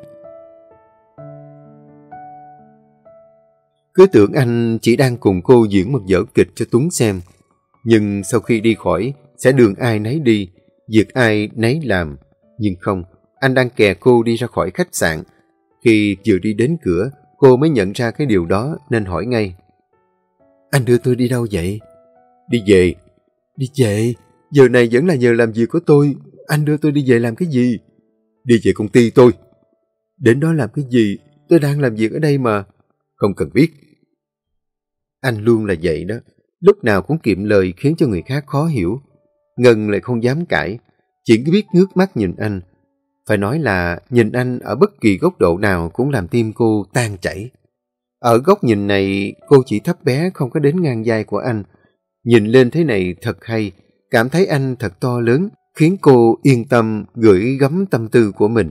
Cứ tưởng anh chỉ đang cùng cô diễn một vở kịch cho Tuấn xem. Nhưng sau khi đi khỏi, sẽ đường ai nấy đi, việc ai nấy làm. Nhưng không, anh đang kè cô đi ra khỏi khách sạn. Khi vừa đi đến cửa, cô mới nhận ra cái điều đó nên hỏi ngay. Anh đưa tôi đi đâu vậy? Đi về. Đi về? Giờ này vẫn là giờ làm việc của tôi. Anh đưa tôi đi về làm cái gì? Đi về công ty tôi. Đến đó làm cái gì? Tôi đang làm việc ở đây mà. Không cần biết. Anh luôn là vậy đó. Lúc nào cũng kiệm lời khiến cho người khác khó hiểu. Ngân lại không dám cãi. Chỉ biết ngước mắt nhìn anh. Phải nói là nhìn anh ở bất kỳ góc độ nào cũng làm tim cô tan chảy. Ở góc nhìn này, cô chỉ thấp bé không có đến ngang vai của anh. Nhìn lên thế này thật hay, cảm thấy anh thật to lớn, khiến cô yên tâm gửi gắm tâm tư của mình.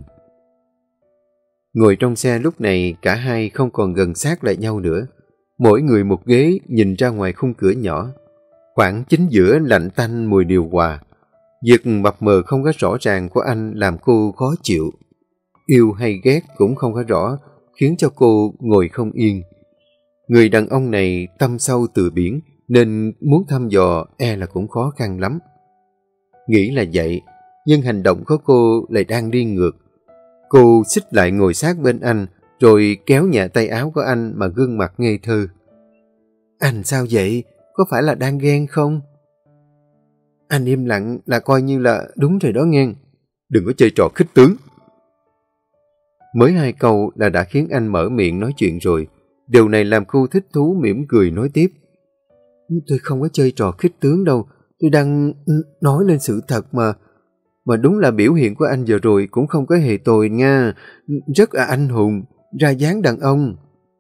Ngồi trong xe lúc này, cả hai không còn gần sát lại nhau nữa. Mỗi người một ghế nhìn ra ngoài khung cửa nhỏ. Khoảng chính giữa lạnh tanh mùi điều hòa. Việc mập mờ không có rõ ràng của anh làm cô khó chịu. Yêu hay ghét cũng không có rõ, khiến cho cô ngồi không yên. Người đàn ông này tâm sâu từ biển, nên muốn thăm dò e là cũng khó khăn lắm. Nghĩ là vậy, nhưng hành động của cô lại đang đi ngược. Cô xích lại ngồi sát bên anh, rồi kéo nhẹ tay áo của anh mà gương mặt ngây thơ. Anh sao vậy? Có phải là đang ghen không? Anh im lặng là coi như là đúng rồi đó nghe. Đừng có chơi trò khích tướng. Mới 2 câu là đã khiến anh mở miệng nói chuyện rồi. Điều này làm cô thích thú mỉm cười nói tiếp. Tôi không có chơi trò khích tướng đâu. Tôi đang nói lên sự thật mà. Mà đúng là biểu hiện của anh vừa rồi cũng không có hề tồi nha. Rất là anh hùng, ra dáng đàn ông.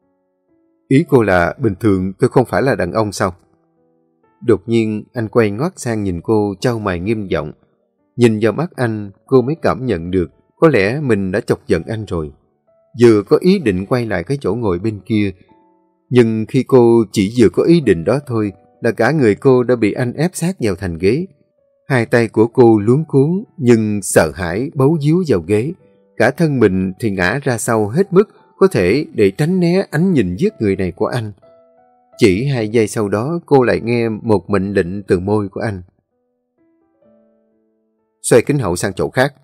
Ý cô là bình thường tôi không phải là đàn ông sao? Đột nhiên anh quay ngoắt sang nhìn cô chau mày nghiêm giọng. Nhìn vào mắt anh, cô mới cảm nhận được có lẽ mình đã chọc giận anh rồi. Vừa có ý định quay lại cái chỗ ngồi bên kia. Nhưng khi cô chỉ vừa có ý định đó thôi là cả người cô đã bị anh ép sát vào thành ghế. Hai tay của cô luống cuống nhưng sợ hãi bấu víu vào ghế. Cả thân mình thì ngã ra sau hết mức có thể để tránh né ánh nhìn giết người này của anh. Chỉ 2 giây sau đó cô lại nghe một mệnh lệnh từ môi của anh. Xoay kính hậu sang chỗ khác.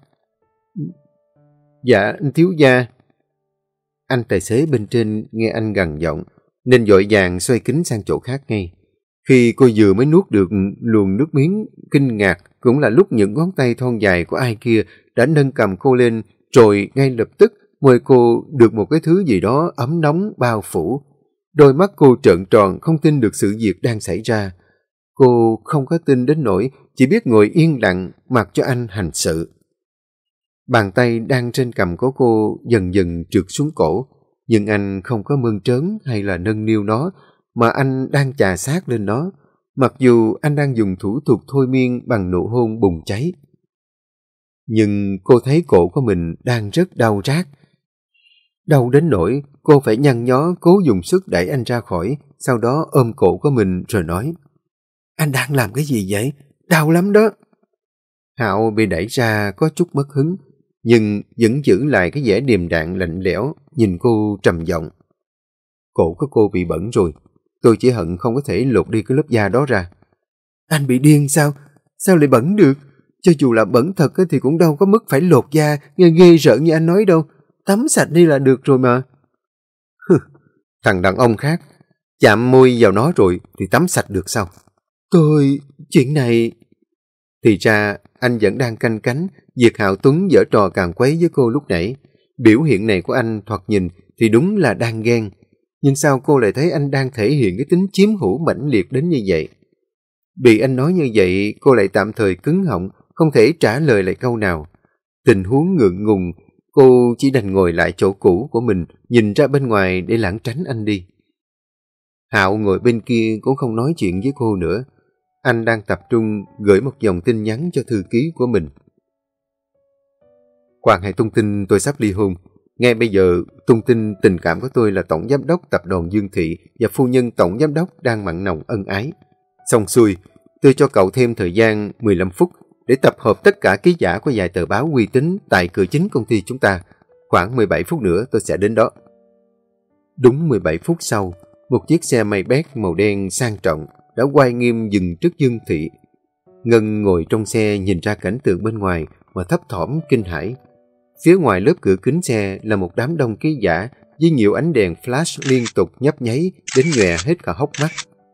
Dạ, anh thiếu gia. Anh tài xế bên trên nghe anh gằn giọng nên vội vàng xoay kính sang chỗ khác ngay. Khi cô vừa mới nuốt được luồng nước miếng kinh ngạc cũng là lúc những ngón tay thon dài của ai kia đã nâng cầm cô lên, rồi ngay lập tức môi cô được một cái thứ gì đó ấm nóng bao phủ. Đôi mắt cô trợn tròn không tin được sự việc đang xảy ra. Cô không có tin đến nỗi chỉ biết ngồi yên lặng mặc cho anh hành sự. Bàn tay đang trên cằm của cô dần dần trượt xuống cổ, nhưng anh không có mơn trớn hay là nâng niu nó, mà anh đang chà sát lên nó, mặc dù anh đang dùng thủ thuật thôi miên bằng nụ hôn bùng cháy. Nhưng cô thấy cổ của mình đang rất đau rát. Đau đến nỗi cô phải nhăn nhó cố dùng sức đẩy anh ra khỏi, sau đó ôm cổ của mình rồi nói: Anh đang làm cái gì vậy? Đau lắm đó. Hạo bị đẩy ra có chút mất hứng, nhưng vẫn giữ lại cái vẻ điềm đạm lạnh lẽo, nhìn cô trầm giọng. Cổ của cô bị bẩn rồi, tôi chỉ hận không có thể lột đi cái lớp da đó ra. Anh bị điên sao? Sao lại bẩn được? Cho dù là bẩn thật thì cũng đâu có mức phải lột da nghe ghê rợn như anh nói đâu. Tắm sạch đi là được rồi mà. Thằng đàn ông khác, chạm môi vào nó rồi thì tắm sạch được sao? Chuyện này... Thì ra anh vẫn đang canh cánh việc Hạo Tuấn giở trò càn quấy với cô lúc nãy. Biểu hiện này của anh thoạt nhìn thì đúng là đang ghen. Nhưng sao cô lại thấy anh đang thể hiện cái tính chiếm hữu mãnh liệt đến như vậy? Bị anh nói như vậy, cô lại tạm thời cứng họng, không thể trả lời lại câu nào. Tình huống ngượng ngùng, cô chỉ đành ngồi lại chỗ cũ của mình, nhìn ra bên ngoài để lảng tránh anh đi. Hạo ngồi bên kia cũng không nói chuyện với cô nữa. Anh đang tập trung gửi một dòng tin nhắn cho thư ký của mình. Quan hệ tung tin tôi sắp ly hôn. Ngay bây giờ, tung tin tình cảm của tôi là tổng giám đốc tập đoàn Dương Thị và phu nhân tổng giám đốc đang mặn nồng ân ái. Xong xuôi, tôi cho cậu thêm thời gian 15 phút để tập hợp tất cả ký giả của vài tờ báo uy tín tại cửa chính công ty chúng ta. Khoảng 17 phút nữa tôi sẽ đến đó. Đúng 17 phút sau, một chiếc xe Maybach màu đen sang trọng đã quay nghiêm dừng trước Dương Thị. Ngân ngồi trong xe nhìn ra cảnh tượng bên ngoài mà thấp thỏm kinh hãi. Phía ngoài lớp cửa kính xe là một đám đông ký giả với nhiều ánh đèn flash liên tục nhấp nháy đến nhòe hết cả hốc mắt.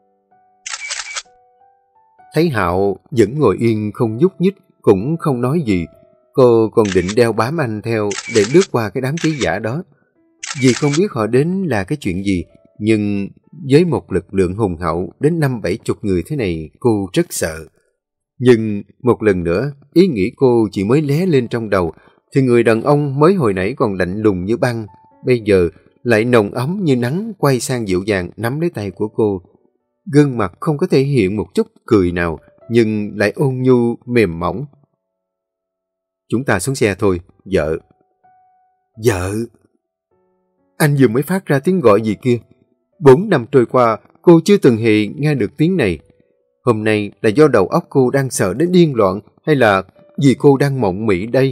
Thấy Hạo vẫn ngồi yên không nhúc nhích, cũng không nói gì. Cô còn định đeo bám anh theo để lướt qua cái đám ký giả đó. Vì không biết họ đến là cái chuyện gì, nhưng với một lực lượng hùng hậu đến 50-70 người thế này, cô rất sợ. Nhưng một lần nữa, ý nghĩ cô chỉ mới lóe lên trong đầu, thì người đàn ông mới hồi nãy còn lạnh lùng như băng, bây giờ lại nồng ấm như nắng quay sang dịu dàng nắm lấy tay của cô. Gương mặt không có thể hiện một chút cười nào, nhưng lại ôn nhu mềm mỏng. Chúng ta xuống xe thôi, vợ. Vợ? Anh vừa mới phát ra tiếng gọi gì kia. 4 năm trôi qua, cô chưa từng hề nghe được tiếng này. Hôm nay là do đầu óc cô đang sợ đến điên loạn, hay là vì cô đang mộng mị đây?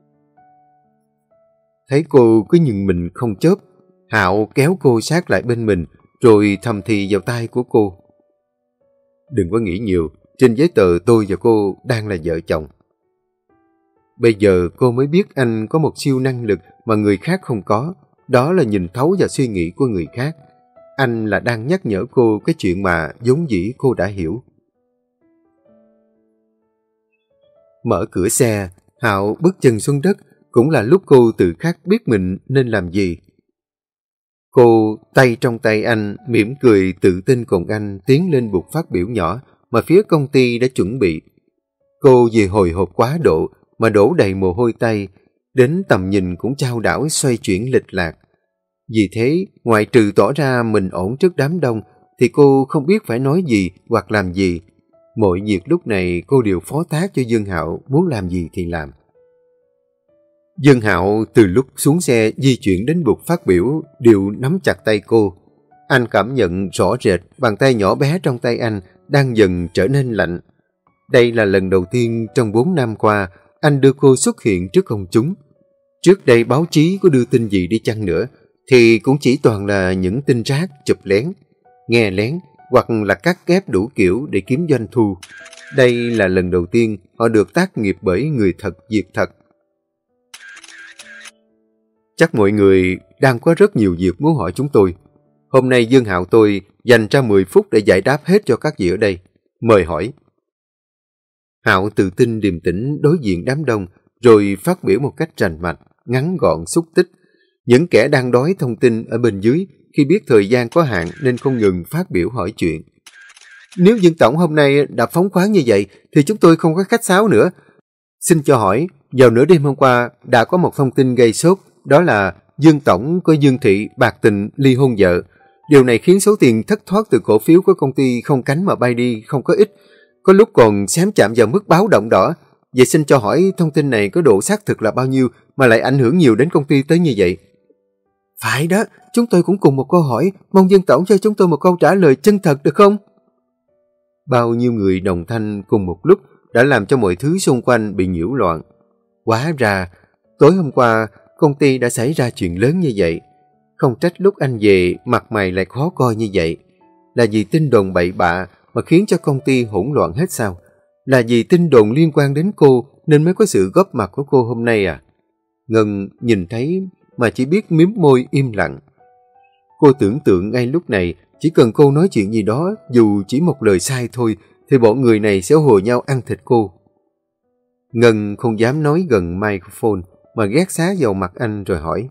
Thấy cô cứ nhìn mình không chớp, Hạo kéo cô sát lại bên mình, rồi thầm thì vào tai của cô. Đừng có nghĩ nhiều, trên giấy tờ tôi và cô đang là vợ chồng. Bây giờ cô mới biết anh có một siêu năng lực mà người khác không có, đó là nhìn thấu vào suy nghĩ của người khác. Anh là đang nhắc nhở cô cái chuyện mà vốn dĩ cô đã hiểu. Mở cửa xe, Hạo bước chân xuống đất, cũng là lúc cô tự khắc biết mình nên làm gì. Cô tay trong tay anh, mỉm cười tự tin cùng anh tiến lên bục phát biểu nhỏ mà phía công ty đã chuẩn bị. Cô vì hồi hộp quá độ mà đổ đầy mồ hôi tay, đến tầm nhìn cũng chao đảo xoay chuyển lệch lạc. Vì thế, ngoại trừ tỏ ra mình ổn trước đám đông, thì cô không biết phải nói gì hoặc làm gì. Mọi việc lúc này cô đều phó thác cho Dương Hạo, muốn làm gì thì làm. Dương Hạo từ lúc xuống xe di chuyển đến bục phát biểu đều nắm chặt tay cô. Anh cảm nhận rõ rệt bàn tay nhỏ bé trong tay anh đang dần trở nên lạnh. Đây là lần đầu tiên trong 4 năm qua anh đưa cô xuất hiện trước công chúng. Trước đây báo chí có đưa tin gì đi chăng nữa thì cũng chỉ toàn là những tin rác chụp lén, nghe lén hoặc là cắt ghép đủ kiểu để kiếm doanh thu. Đây là lần đầu tiên họ được tác nghiệp bởi người thật việc thật. Chắc mọi người đang có rất nhiều việc muốn hỏi chúng tôi. Hôm nay Dương Hạo tôi dành ra 10 phút để giải đáp hết cho các vị ở đây. Mời hỏi. Hạo tự tin điềm tĩnh đối diện đám đông, rồi phát biểu một cách rành mạch, ngắn gọn, xúc tích. Những kẻ đang đói thông tin ở bên dưới khi biết thời gian có hạn nên không ngừng phát biểu hỏi chuyện. Nếu Dương Tổng hôm nay đã phóng khoáng như vậy thì chúng tôi không có khách sáo nữa. Xin cho hỏi, vào nửa đêm hôm qua đã có một thông tin gây sốt, đó là Dương Tổng của Dương Thị bạc tình ly hôn vợ. Điều này khiến số tiền thất thoát từ cổ phiếu của công ty không cánh mà bay đi không có ít, có lúc còn xém chạm vào mức báo động đỏ. Vậy xin cho hỏi thông tin này có độ xác thực là bao nhiêu mà lại ảnh hưởng nhiều đến công ty tới như vậy? Phải đó, chúng tôi cũng cùng một câu hỏi, mong Dương Tổng cho chúng tôi một câu trả lời chân thật được không? Bao nhiêu người đồng thanh cùng một lúc đã làm cho mọi thứ xung quanh bị nhiễu loạn. Hóa ra, tối hôm qua công ty đã xảy ra chuyện lớn như vậy. Không trách lúc anh về mặt mày lại khó coi như vậy. Là vì tin đồn bậy bạ mà khiến cho công ty hỗn loạn hết sao? Là vì tin đồn liên quan đến cô nên mới có sự góp mặt của cô hôm nay à? Ngân nhìn thấy mà chỉ biết mím môi im lặng. Cô tưởng tượng ngay lúc này, chỉ cần cô nói chuyện gì đó, dù chỉ một lời sai thôi, thì bọn người này sẽ hùa nhau ăn thịt cô. Ngân không dám nói gần microphone, mà ghét xá vào mặt anh rồi hỏi.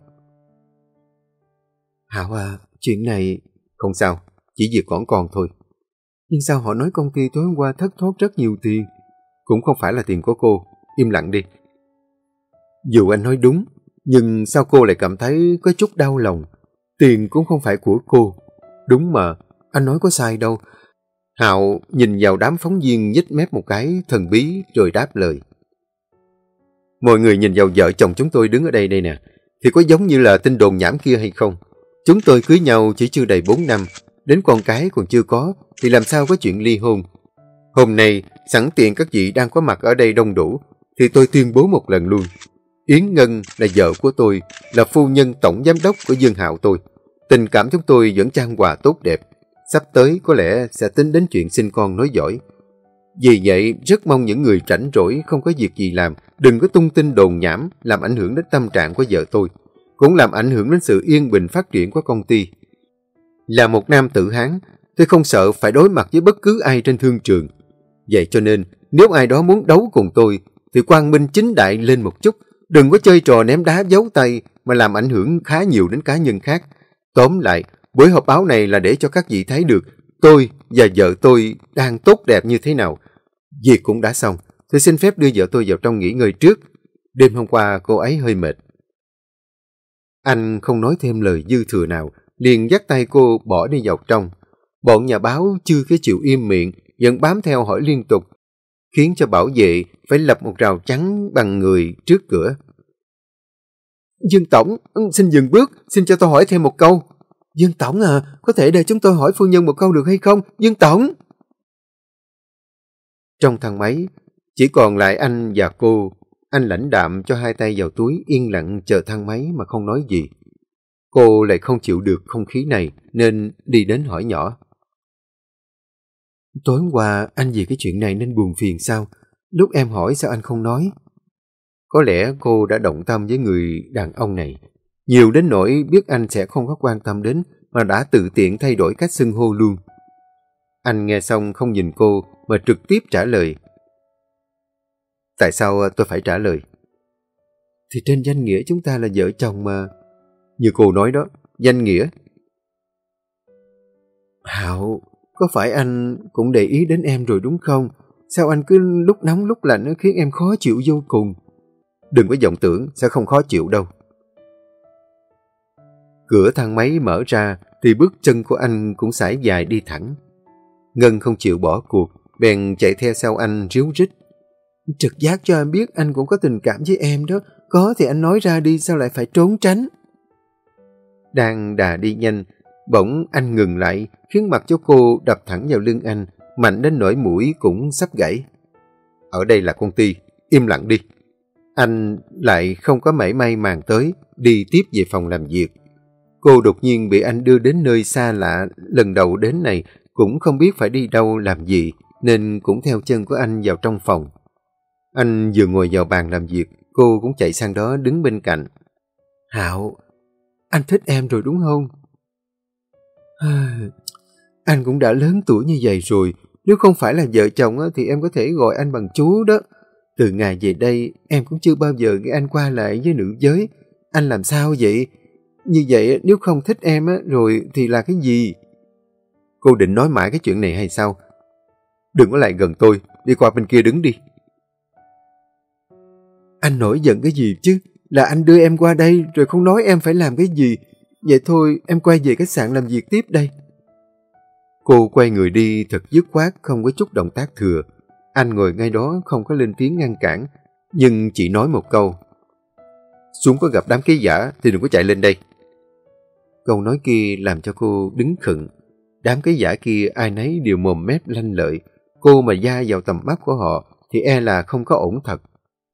Hạo à, chuyện này... Không sao, chỉ việc còn thôi. Nhưng sao họ nói công ty tối hôm qua thất thoát rất nhiều tiền? Cũng không phải là tiền của cô, im lặng đi. Dù anh nói đúng, nhưng sao cô lại cảm thấy có chút đau lòng? Tiền cũng không phải của cô. Đúng mà, anh nói có sai đâu. Hạo nhìn vào đám phóng viên nhếch mép một cái thần bí rồi đáp lời. Mọi người nhìn vào vợ chồng chúng tôi đứng ở đây nè, thì có giống như là tin đồn nhảm kia hay không? Chúng tôi cưới nhau chỉ chưa đầy 4 năm, đến con cái còn chưa có, thì làm sao có chuyện ly hôn? Hôm nay, sẵn tiện các vị đang có mặt ở đây đông đủ, thì tôi tuyên bố một lần luôn. Yến Ngân là vợ của tôi, là phu nhân tổng giám đốc của Dương Hạo tôi. Tình cảm chúng tôi vẫn chan hòa tốt đẹp. Sắp tới có lẽ sẽ tính đến chuyện sinh con nối dõi. Vì vậy, rất mong những người rảnh rỗi không có việc gì làm, đừng có tung tin đồn nhảm làm ảnh hưởng đến tâm trạng của vợ tôi, cũng làm ảnh hưởng đến sự yên bình phát triển của công ty. Là một nam tử Hán, tôi không sợ phải đối mặt với bất cứ ai trên thương trường. Vậy cho nên, nếu ai đó muốn đấu cùng tôi, thì quang minh chính đại lên một chút, đừng có chơi trò ném đá giấu tay mà làm ảnh hưởng khá nhiều đến cá nhân khác. Tóm lại, buổi họp báo này là để cho các vị thấy được tôi và vợ tôi đang tốt đẹp như thế nào. Việc cũng đã xong, tôi xin phép đưa vợ tôi vào trong nghỉ ngơi trước. Đêm hôm qua cô ấy hơi mệt. Anh không nói thêm lời dư thừa nào, liền dắt tay cô bỏ đi vào trong. Bọn nhà báo chưa cái chịu im miệng, vẫn bám theo hỏi liên tục, khiến cho bảo vệ phải lập một rào chắn bằng người trước cửa. Dương Tổng, xin dừng bước, xin cho tôi hỏi thêm một câu. Dương Tổng à, có thể để chúng tôi hỏi phu nhân một câu được hay không? Dương Tổng! Trong thang máy, chỉ còn lại anh và cô. Anh lãnh đạm cho hai tay vào túi, yên lặng chờ thang máy mà không nói gì. Cô lại không chịu được không khí này, nên đi đến hỏi nhỏ. Tối hôm qua anh vì cái chuyện này nên buồn phiền sao? Lúc em hỏi sao anh không nói? Có lẽ cô đã động tâm với người đàn ông này. Nhiều đến nỗi biết anh sẽ không có quan tâm đến, mà đã tự tiện thay đổi cách xưng hô luôn. Anh nghe xong không nhìn cô, mà trực tiếp trả lời. Tại sao tôi phải trả lời? Thì trên danh nghĩa chúng ta là vợ chồng mà. Như cô nói đó, danh nghĩa. Hạo, có phải anh cũng để ý đến em rồi đúng không? Sao anh cứ lúc nóng lúc lạnh khiến em khó chịu vô cùng? Đừng có vọng tưởng, sẽ không khó chịu đâu. Cửa thang máy mở ra, thì bước chân của anh cũng sải dài đi thẳng. Ngân không chịu bỏ cuộc, bèn chạy theo sau anh ríu rít. Trực giác cho anh biết anh cũng có tình cảm với em đó. Có thì anh nói ra đi, sao lại phải trốn tránh? Đang đà đi nhanh, bỗng anh ngừng lại, khiến mặt cho cô đập thẳng vào lưng anh, mạnh đến nỗi mũi cũng sắp gãy. Ở đây là công ty, im lặng đi. Anh lại không có mảy may màng tới, đi tiếp về phòng làm việc. Cô đột nhiên bị anh đưa đến nơi xa lạ, lần đầu đến này, cũng không biết phải đi đâu làm gì, nên cũng theo chân của anh vào trong phòng. Anh vừa ngồi vào bàn làm việc, cô cũng chạy sang đó đứng bên cạnh. Hạo, anh thích em rồi đúng không? Anh cũng đã lớn tuổi như vậy rồi, nếu không phải là vợ chồng thì em có thể gọi anh bằng chú đó. Từ ngày về đây, em cũng chưa bao giờ nghe anh qua lại với nữ giới. Anh làm sao vậy? Như vậy nếu không thích em rồi thì là cái gì? Cô định nói mãi cái chuyện này hay sao? Đừng có lại gần tôi, đi qua bên kia đứng đi. Anh nổi giận cái gì chứ? Là anh đưa em qua đây rồi không nói em phải làm cái gì. Vậy thôi, em quay về khách sạn làm việc tiếp đây. Cô quay người đi thật dứt khoát, không có chút động tác thừa. Anh ngồi ngay đó không có lên tiếng ngăn cản, nhưng chỉ nói một câu. Xuống có gặp đám ký giả thì đừng có chạy lên đây. Câu nói kia làm cho cô đứng khựng. Đám ký giả kia ai nấy đều mồm mép lanh lợi. Cô mà gia vào tầm mắt của họ thì e là không có ổn thật.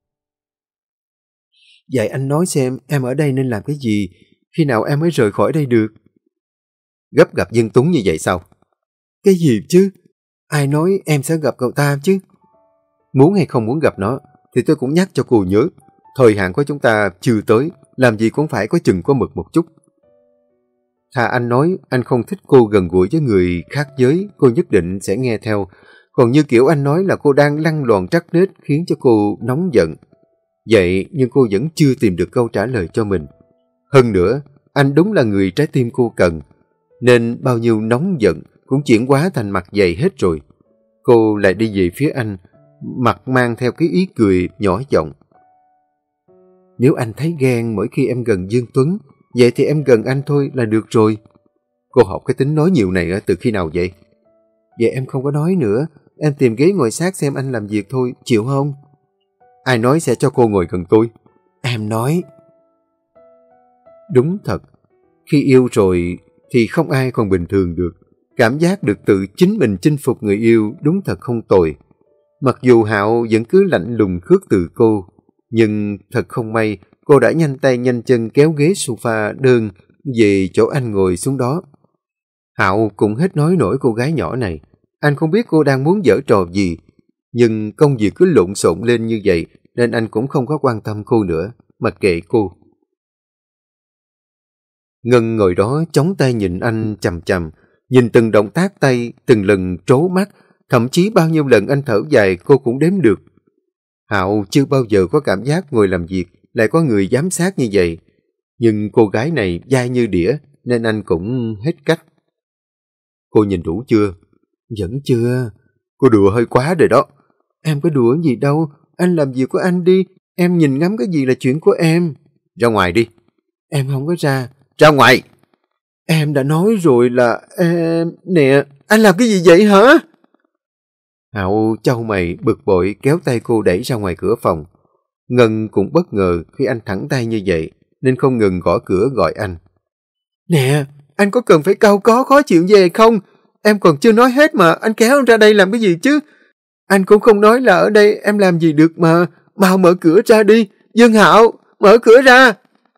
Vậy anh nói xem em ở đây nên làm cái gì? Khi nào em mới rời khỏi đây được? Gấp gặp dân túng như vậy sao? Cái gì chứ? Ai nói em sẽ gặp cậu ta chứ? Muốn hay không muốn gặp nó thì tôi cũng nhắc cho cô nhớ. Thời hạn của chúng ta chưa tới, làm gì cũng phải có chừng có mực một chút. Thà anh nói anh không thích cô gần gũi với người khác giới, cô nhất định sẽ nghe theo. Còn như kiểu anh nói là cô đang lăn lòn trắc nết khiến cho cô nóng giận. Vậy nhưng cô vẫn chưa tìm được câu trả lời cho mình. Hơn nữa, anh đúng là người trái tim cô cần, nên bao nhiêu nóng giận cũng chuyển hóa thành mặt dày hết rồi. Cô lại đi về phía anh, mặt mang theo cái ý cười nhỏ giọng. Nếu anh thấy ghen mỗi khi em gần Dương Tuấn, vậy thì em gần anh thôi là được rồi. Cô học cái tính nói nhiều này từ khi nào vậy? Vậy em không có nói nữa, em tìm ghế ngồi sát xem anh làm việc thôi, chịu không? Ai nói sẽ cho cô ngồi gần tôi? Em nói. Đúng thật, khi yêu rồi thì không ai còn bình thường được. Cảm giác được tự chính mình chinh phục người yêu đúng thật không tồi. Mặc dù Hạo vẫn cứ lạnh lùng khước từ cô, nhưng thật không may, cô đã nhanh tay nhanh chân kéo ghế sofa đơn về chỗ anh ngồi xuống đó. Hạo cũng hết nói nổi cô gái nhỏ này. Anh không biết cô đang muốn giở trò gì, nhưng công việc cứ lộn xộn lên như vậy nên anh cũng không có quan tâm cô nữa, mặc kệ cô. Ngân ngồi đó chống tay nhìn anh chằm chằm, nhìn từng động tác tay, từng lần trố mắt, thậm chí bao nhiêu lần anh thở dài cô cũng đếm được. Hạo chưa bao giờ có cảm giác ngồi làm việc lại có người giám sát như vậy. Nhưng cô gái này dai như đĩa nên anh cũng hết cách. Cô nhìn đủ chưa? Vẫn chưa. Cô đùa hơi quá rồi đó. Em có đùa gì đâu, anh làm việc của anh đi, em nhìn ngắm cái gì là chuyện của em. Ra ngoài đi. Em không có ra. Ra ngoài! Em đã nói rồi là em... Nè, anh làm cái gì vậy hả? Hạo chau mày bực bội kéo tay cô đẩy ra ngoài cửa phòng. Ngân cũng bất ngờ khi anh thẳng tay như vậy, nên không ngừng gõ cửa gọi anh. Nè, anh có cần phải cau có khó chịu về không? Em còn chưa nói hết mà, anh kéo em ra đây làm cái gì chứ? Anh cũng không nói là ở đây em làm gì được mà. Mau mở cửa ra đi. Dương Hạo, mở cửa ra.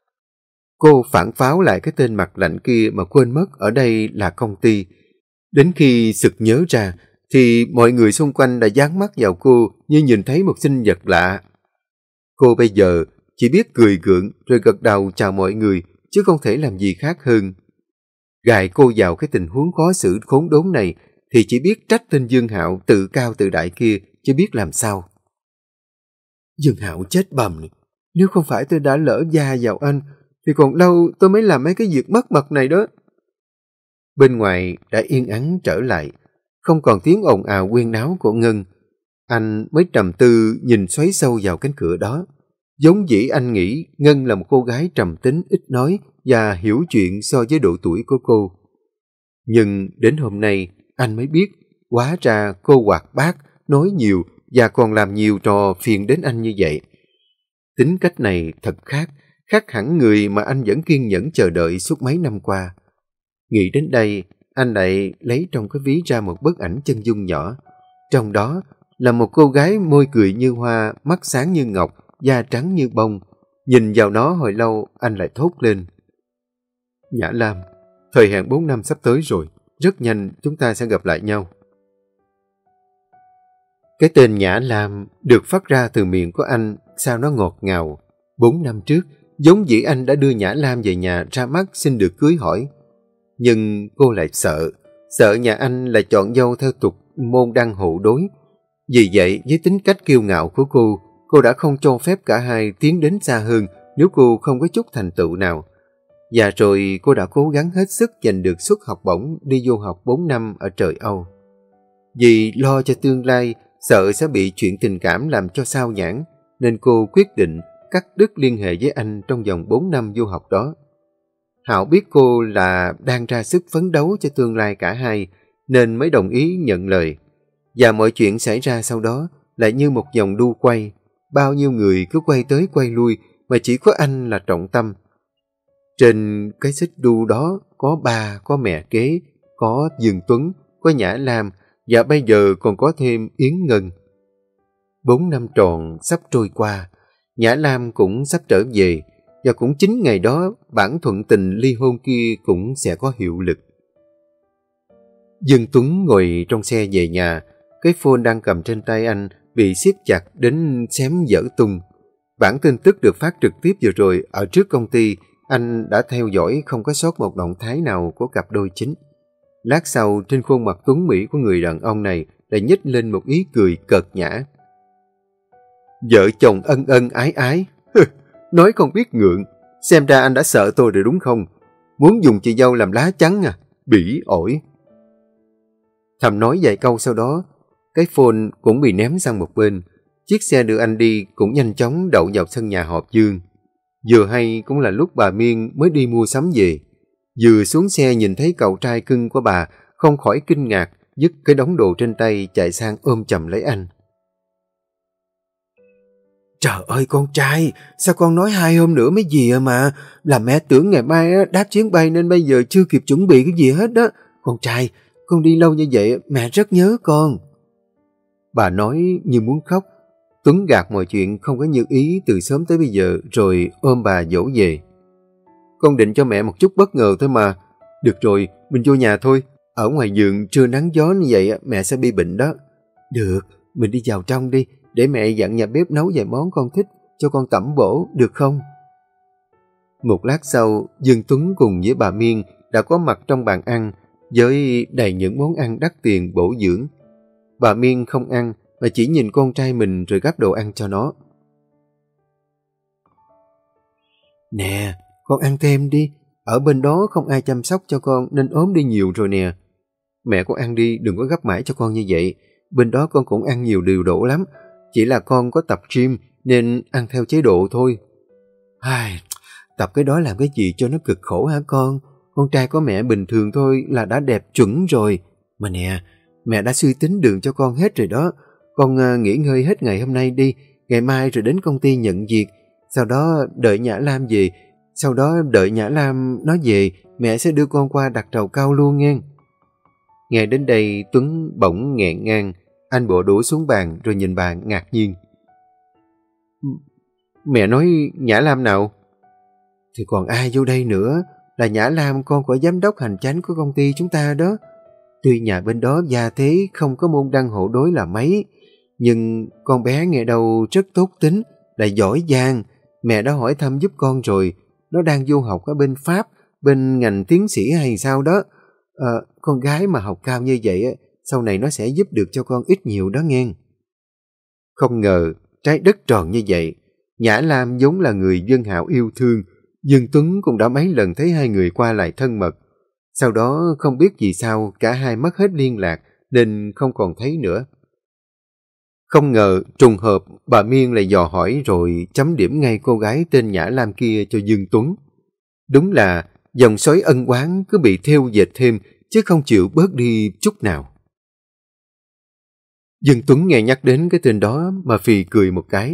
Cô phản pháo lại cái tên mặt lạnh kia mà quên mất ở đây là công ty. Đến khi sực nhớ ra, thì mọi người xung quanh đã dán mắt vào cô như nhìn thấy một sinh vật lạ. Cô bây giờ chỉ biết cười gượng rồi gật đầu chào mọi người, chứ không thể làm gì khác hơn. Gài cô vào cái tình huống khó xử khốn đốn này thì chỉ biết trách tên Dương Hạo tự cao tự đại kia, chứ biết làm sao. Dương Hạo chết bầm này. Nếu không phải tôi đã lỡ da vào anh, thì còn lâu tôi mới làm mấy cái việc mất mặt này đó. Bên ngoài đã yên ắng trở lại, không còn tiếng ồn ào huyên náo của Ngân. Anh mới trầm tư nhìn xoáy sâu vào cánh cửa đó. Giống dĩ anh nghĩ Ngân là một cô gái trầm tính, ít nói và hiểu chuyện so với độ tuổi của cô. Nhưng đến hôm nay anh mới biết, hóa ra cô hoạt bát, nói nhiều và còn làm nhiều trò phiền đến anh như vậy. Tính cách này thật khác hẳn người mà anh vẫn kiên nhẫn chờ đợi suốt mấy năm qua. Nghĩ đến đây, anh lại lấy trong cái ví ra một bức ảnh chân dung nhỏ. Trong đó là một cô gái môi cười như hoa, mắt sáng như ngọc, da trắng như bông. Nhìn vào nó hồi lâu, anh lại thốt lên. Nhã Lam, thời hạn 4 năm sắp tới rồi, rất nhanh chúng ta sẽ gặp lại nhau. Cái tên Nhã Lam được phát ra từ miệng của anh, sao nó ngọt ngào. 4 năm trước, giống dĩ anh đã đưa Nhã Lam về nhà ra mắt xin được cưới hỏi. Nhưng cô lại sợ nhà anh lại chọn dâu theo tục môn đăng hộ đối. Vì vậy, với tính cách kiêu ngạo của cô đã không cho phép cả hai tiến đến xa hơn nếu cô không có chút thành tựu nào. Và rồi cô đã cố gắng hết sức giành được suất học bổng đi du học 4 năm ở trời Âu. Vì lo cho tương lai, sợ sẽ bị chuyện tình cảm làm cho sao nhãng, nên cô quyết định cắt đứt liên hệ với anh trong vòng 4 năm du học đó. Hạo biết cô là đang ra sức phấn đấu cho tương lai cả hai, nên mới đồng ý nhận lời. Và mọi chuyện xảy ra sau đó lại như một vòng đu quay. Bao nhiêu người cứ quay tới quay lui, mà chỉ có anh là trọng tâm. Trên cái xích đu đó có ba, có mẹ kế, có Dương Tuấn, có Nhã Lam, và bây giờ còn có thêm Yến Ngân. 4 năm tròn sắp trôi qua, Nhã Lam cũng sắp trở về, và cũng chính ngày đó bản thuận tình ly hôn kia cũng sẽ có hiệu lực. Dương Tuấn ngồi trong xe về nhà, cái phone đang cầm trên tay anh bị siết chặt đến xém dở tung. Bản tin tức được phát trực tiếp vừa rồi ở trước công ty, anh đã theo dõi không có sót một động thái nào của cặp đôi chính. Lát sau, trên khuôn mặt tuấn mỹ của người đàn ông này lại nhếch lên một ý cười cợt nhã. Vợ chồng ân ân ái ái. Nói không biết ngượng. Xem ra anh đã sợ tôi rồi đúng không? Muốn dùng chị dâu làm lá chắn à? Bỉ ổi. Thầm nói vài câu sau đó, cái phone cũng bị ném sang một bên. Chiếc xe đưa anh đi cũng nhanh chóng đậu vào sân nhà họ Dương. Vừa hay cũng là lúc bà Miên mới đi mua sắm về. Vừa xuống xe nhìn thấy cậu trai cưng của bà, không khỏi kinh ngạc, dứt cái đống đồ trên tay chạy sang ôm chầm lấy anh. Trời ơi con trai, sao con nói 2 hôm nữa mới về mà? Là mẹ tưởng ngày mai đáp chuyến bay nên bây giờ chưa kịp chuẩn bị cái gì hết đó. Con trai, con đi lâu như vậy mẹ rất nhớ con. Bà nói như muốn khóc. Tuấn gạt mọi chuyện không có như ý từ sớm tới bây giờ rồi ôm bà dỗ về. Con định cho mẹ một chút bất ngờ thôi mà. Được rồi, mình vô nhà thôi. Ở ngoài giường trưa nắng gió như vậy mẹ sẽ bị bệnh đó. Được, mình đi vào trong đi. Để mẹ dặn nhà bếp nấu vài món con thích cho con tẩm bổ, được không? Một lát sau, Dương Tuấn cùng với bà Miên đã có mặt trong bàn ăn với đầy những món ăn đắt tiền bổ dưỡng. Bà Miên không ăn mà chỉ nhìn con trai mình rồi gắp đồ ăn cho nó. Nè, con ăn thêm đi. Ở bên đó không ai chăm sóc cho con nên ốm đi nhiều rồi nè. Mẹ con ăn đi, đừng có gấp mãi cho con như vậy. Bên đó con cũng ăn nhiều điều đổ lắm. Chỉ là con có tập gym nên ăn theo chế độ thôi. Ai, tập cái đó làm cái gì cho nó cực khổ hả con? Con trai có mẹ bình thường thôi là đã đẹp chuẩn rồi. Mà nè, mẹ đã suy tính đường cho con hết rồi đó. Con nghỉ ngơi hết ngày hôm nay đi. Ngày mai rồi đến công ty nhận việc. Sau đó đợi Nhã Lam nó về, mẹ sẽ đưa con qua đặt trầu cau luôn nghe. Nghe đến đây Tuấn bỗng nghẹn ngang. Anh bỏ đũa xuống bàn rồi nhìn bà ngạc nhiên. Mẹ nói Nhã Lam nào? Thì còn ai vô đây nữa? Là Nhã Lam, con của giám đốc hành chánh của công ty chúng ta đó. Tuy nhà bên đó gia thế không có môn đăng hộ đối là mấy, nhưng con bé nghe đâu rất tốt tính, lại giỏi giang. Mẹ đã hỏi thăm giúp con rồi. Nó đang du học ở bên Pháp, bên ngành tiến sĩ hay sao đó. Con gái mà học cao như vậy, sau này nó sẽ giúp được cho con ít nhiều đó nghe. Không ngờ trái đất tròn như vậy. Nhã Lam vốn là người Vân Hạo yêu thương. Dương Tuấn cũng đã mấy lần thấy hai người qua lại thân mật. Sau đó không biết vì sao cả hai mất hết liên lạc nên không còn thấy nữa. Không ngờ trùng hợp bà Miên lại dò hỏi rồi chấm điểm ngay cô gái tên Nhã Lam kia cho Dương Tuấn. Đúng là dòng xoáy ân oán cứ bị theo dệt thêm chứ không chịu bớt đi chút nào. Dương Tuấn nghe nhắc đến cái tên đó mà phì cười một cái.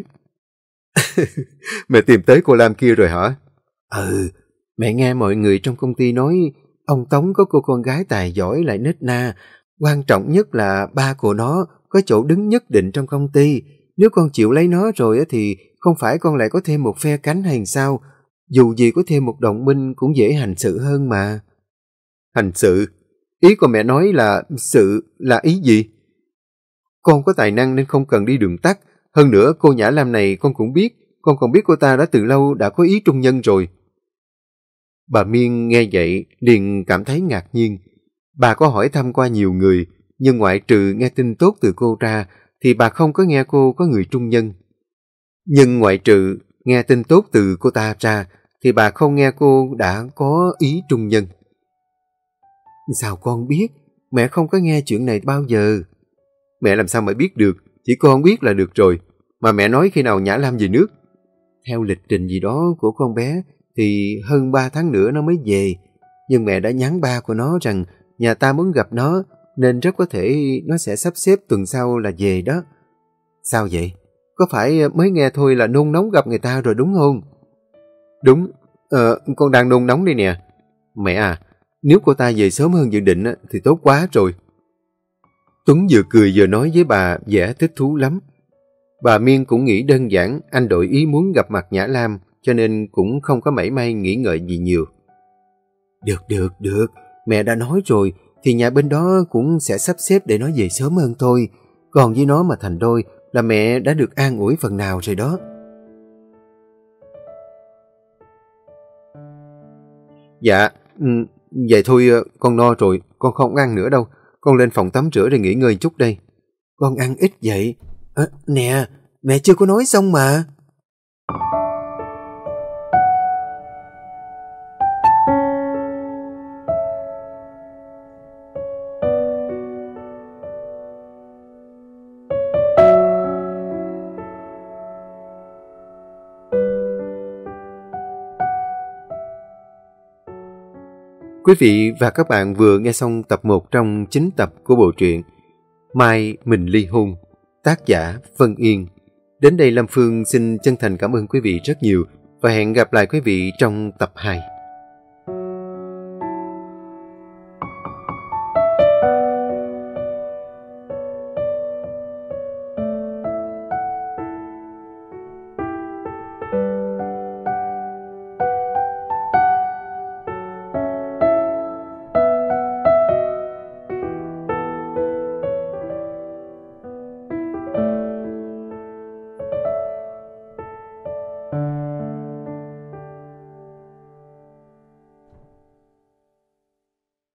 Mẹ tìm tới cô Lam kia rồi hả? Ừ, mẹ nghe mọi người trong công ty nói ông Tống có cô con gái tài giỏi lại nết na. Quan trọng nhất là ba của nó có chỗ đứng nhất định trong công ty. Nếu con chịu lấy nó rồi thì không phải con lại có thêm một phe cánh hay sao? Dù gì có thêm một đồng minh cũng dễ hành sự hơn mà. Hành sự? Ý của mẹ nói là sự là ý gì? Con có tài năng nên không cần đi đường tắt. Hơn nữa cô Nhã Lam này con cũng biết. Con còn biết cô ta đã từ lâu đã có ý trung nhân rồi. Bà Miên nghe vậy liền cảm thấy ngạc nhiên. Bà có hỏi thăm qua nhiều người, nhưng ngoại trừ nghe tin tốt từ cô ra, thì bà không có nghe cô có người trung nhân. Nhưng ngoại trừ nghe tin tốt từ cô ta ra, thì bà không nghe cô đã có ý trung nhân. Sao con biết? Mẹ không có nghe chuyện này bao giờ. Mẹ làm sao mà biết được, chỉ con biết là được rồi. Mà mẹ nói khi nào Nhã Lam về nước? Theo lịch trình gì đó của con bé thì hơn 3 tháng nữa nó mới về. Nhưng mẹ đã nhắn ba của nó rằng nhà ta muốn gặp nó nên rất có thể nó sẽ sắp xếp tuần sau là về đó. Sao vậy? Có phải mới nghe thôi là nôn nóng gặp người ta rồi đúng không? Đúng, con đang nôn nóng đây nè. Mẹ à, nếu cô ta về sớm hơn dự định thì tốt quá rồi. Tuấn vừa cười vừa nói với bà vẻ thích thú lắm. Bà Miên cũng nghĩ đơn giản anh đổi ý muốn gặp mặt Nhã Lam cho nên cũng không có mảy may nghĩ ngợi gì nhiều. Được. Mẹ đã nói rồi thì nhà bên đó cũng sẽ sắp xếp để nó về sớm hơn thôi. Còn với nó mà thành đôi là mẹ đã được an ủi phần nào rồi đó. Dạ, vậy thôi con no rồi, con không ăn nữa đâu. Con lên phòng tắm rửa để nghỉ ngơi chút đây. Con ăn ít vậy. Nè, mẹ chưa có nói xong mà. Quý vị và các bạn vừa nghe xong tập 1 trong 9 tập của bộ truyện Mai Mình Ly Hôn, tác giả Vân Yên. Đến đây Lâm Phương xin chân thành cảm ơn quý vị rất nhiều và hẹn gặp lại quý vị trong tập 2.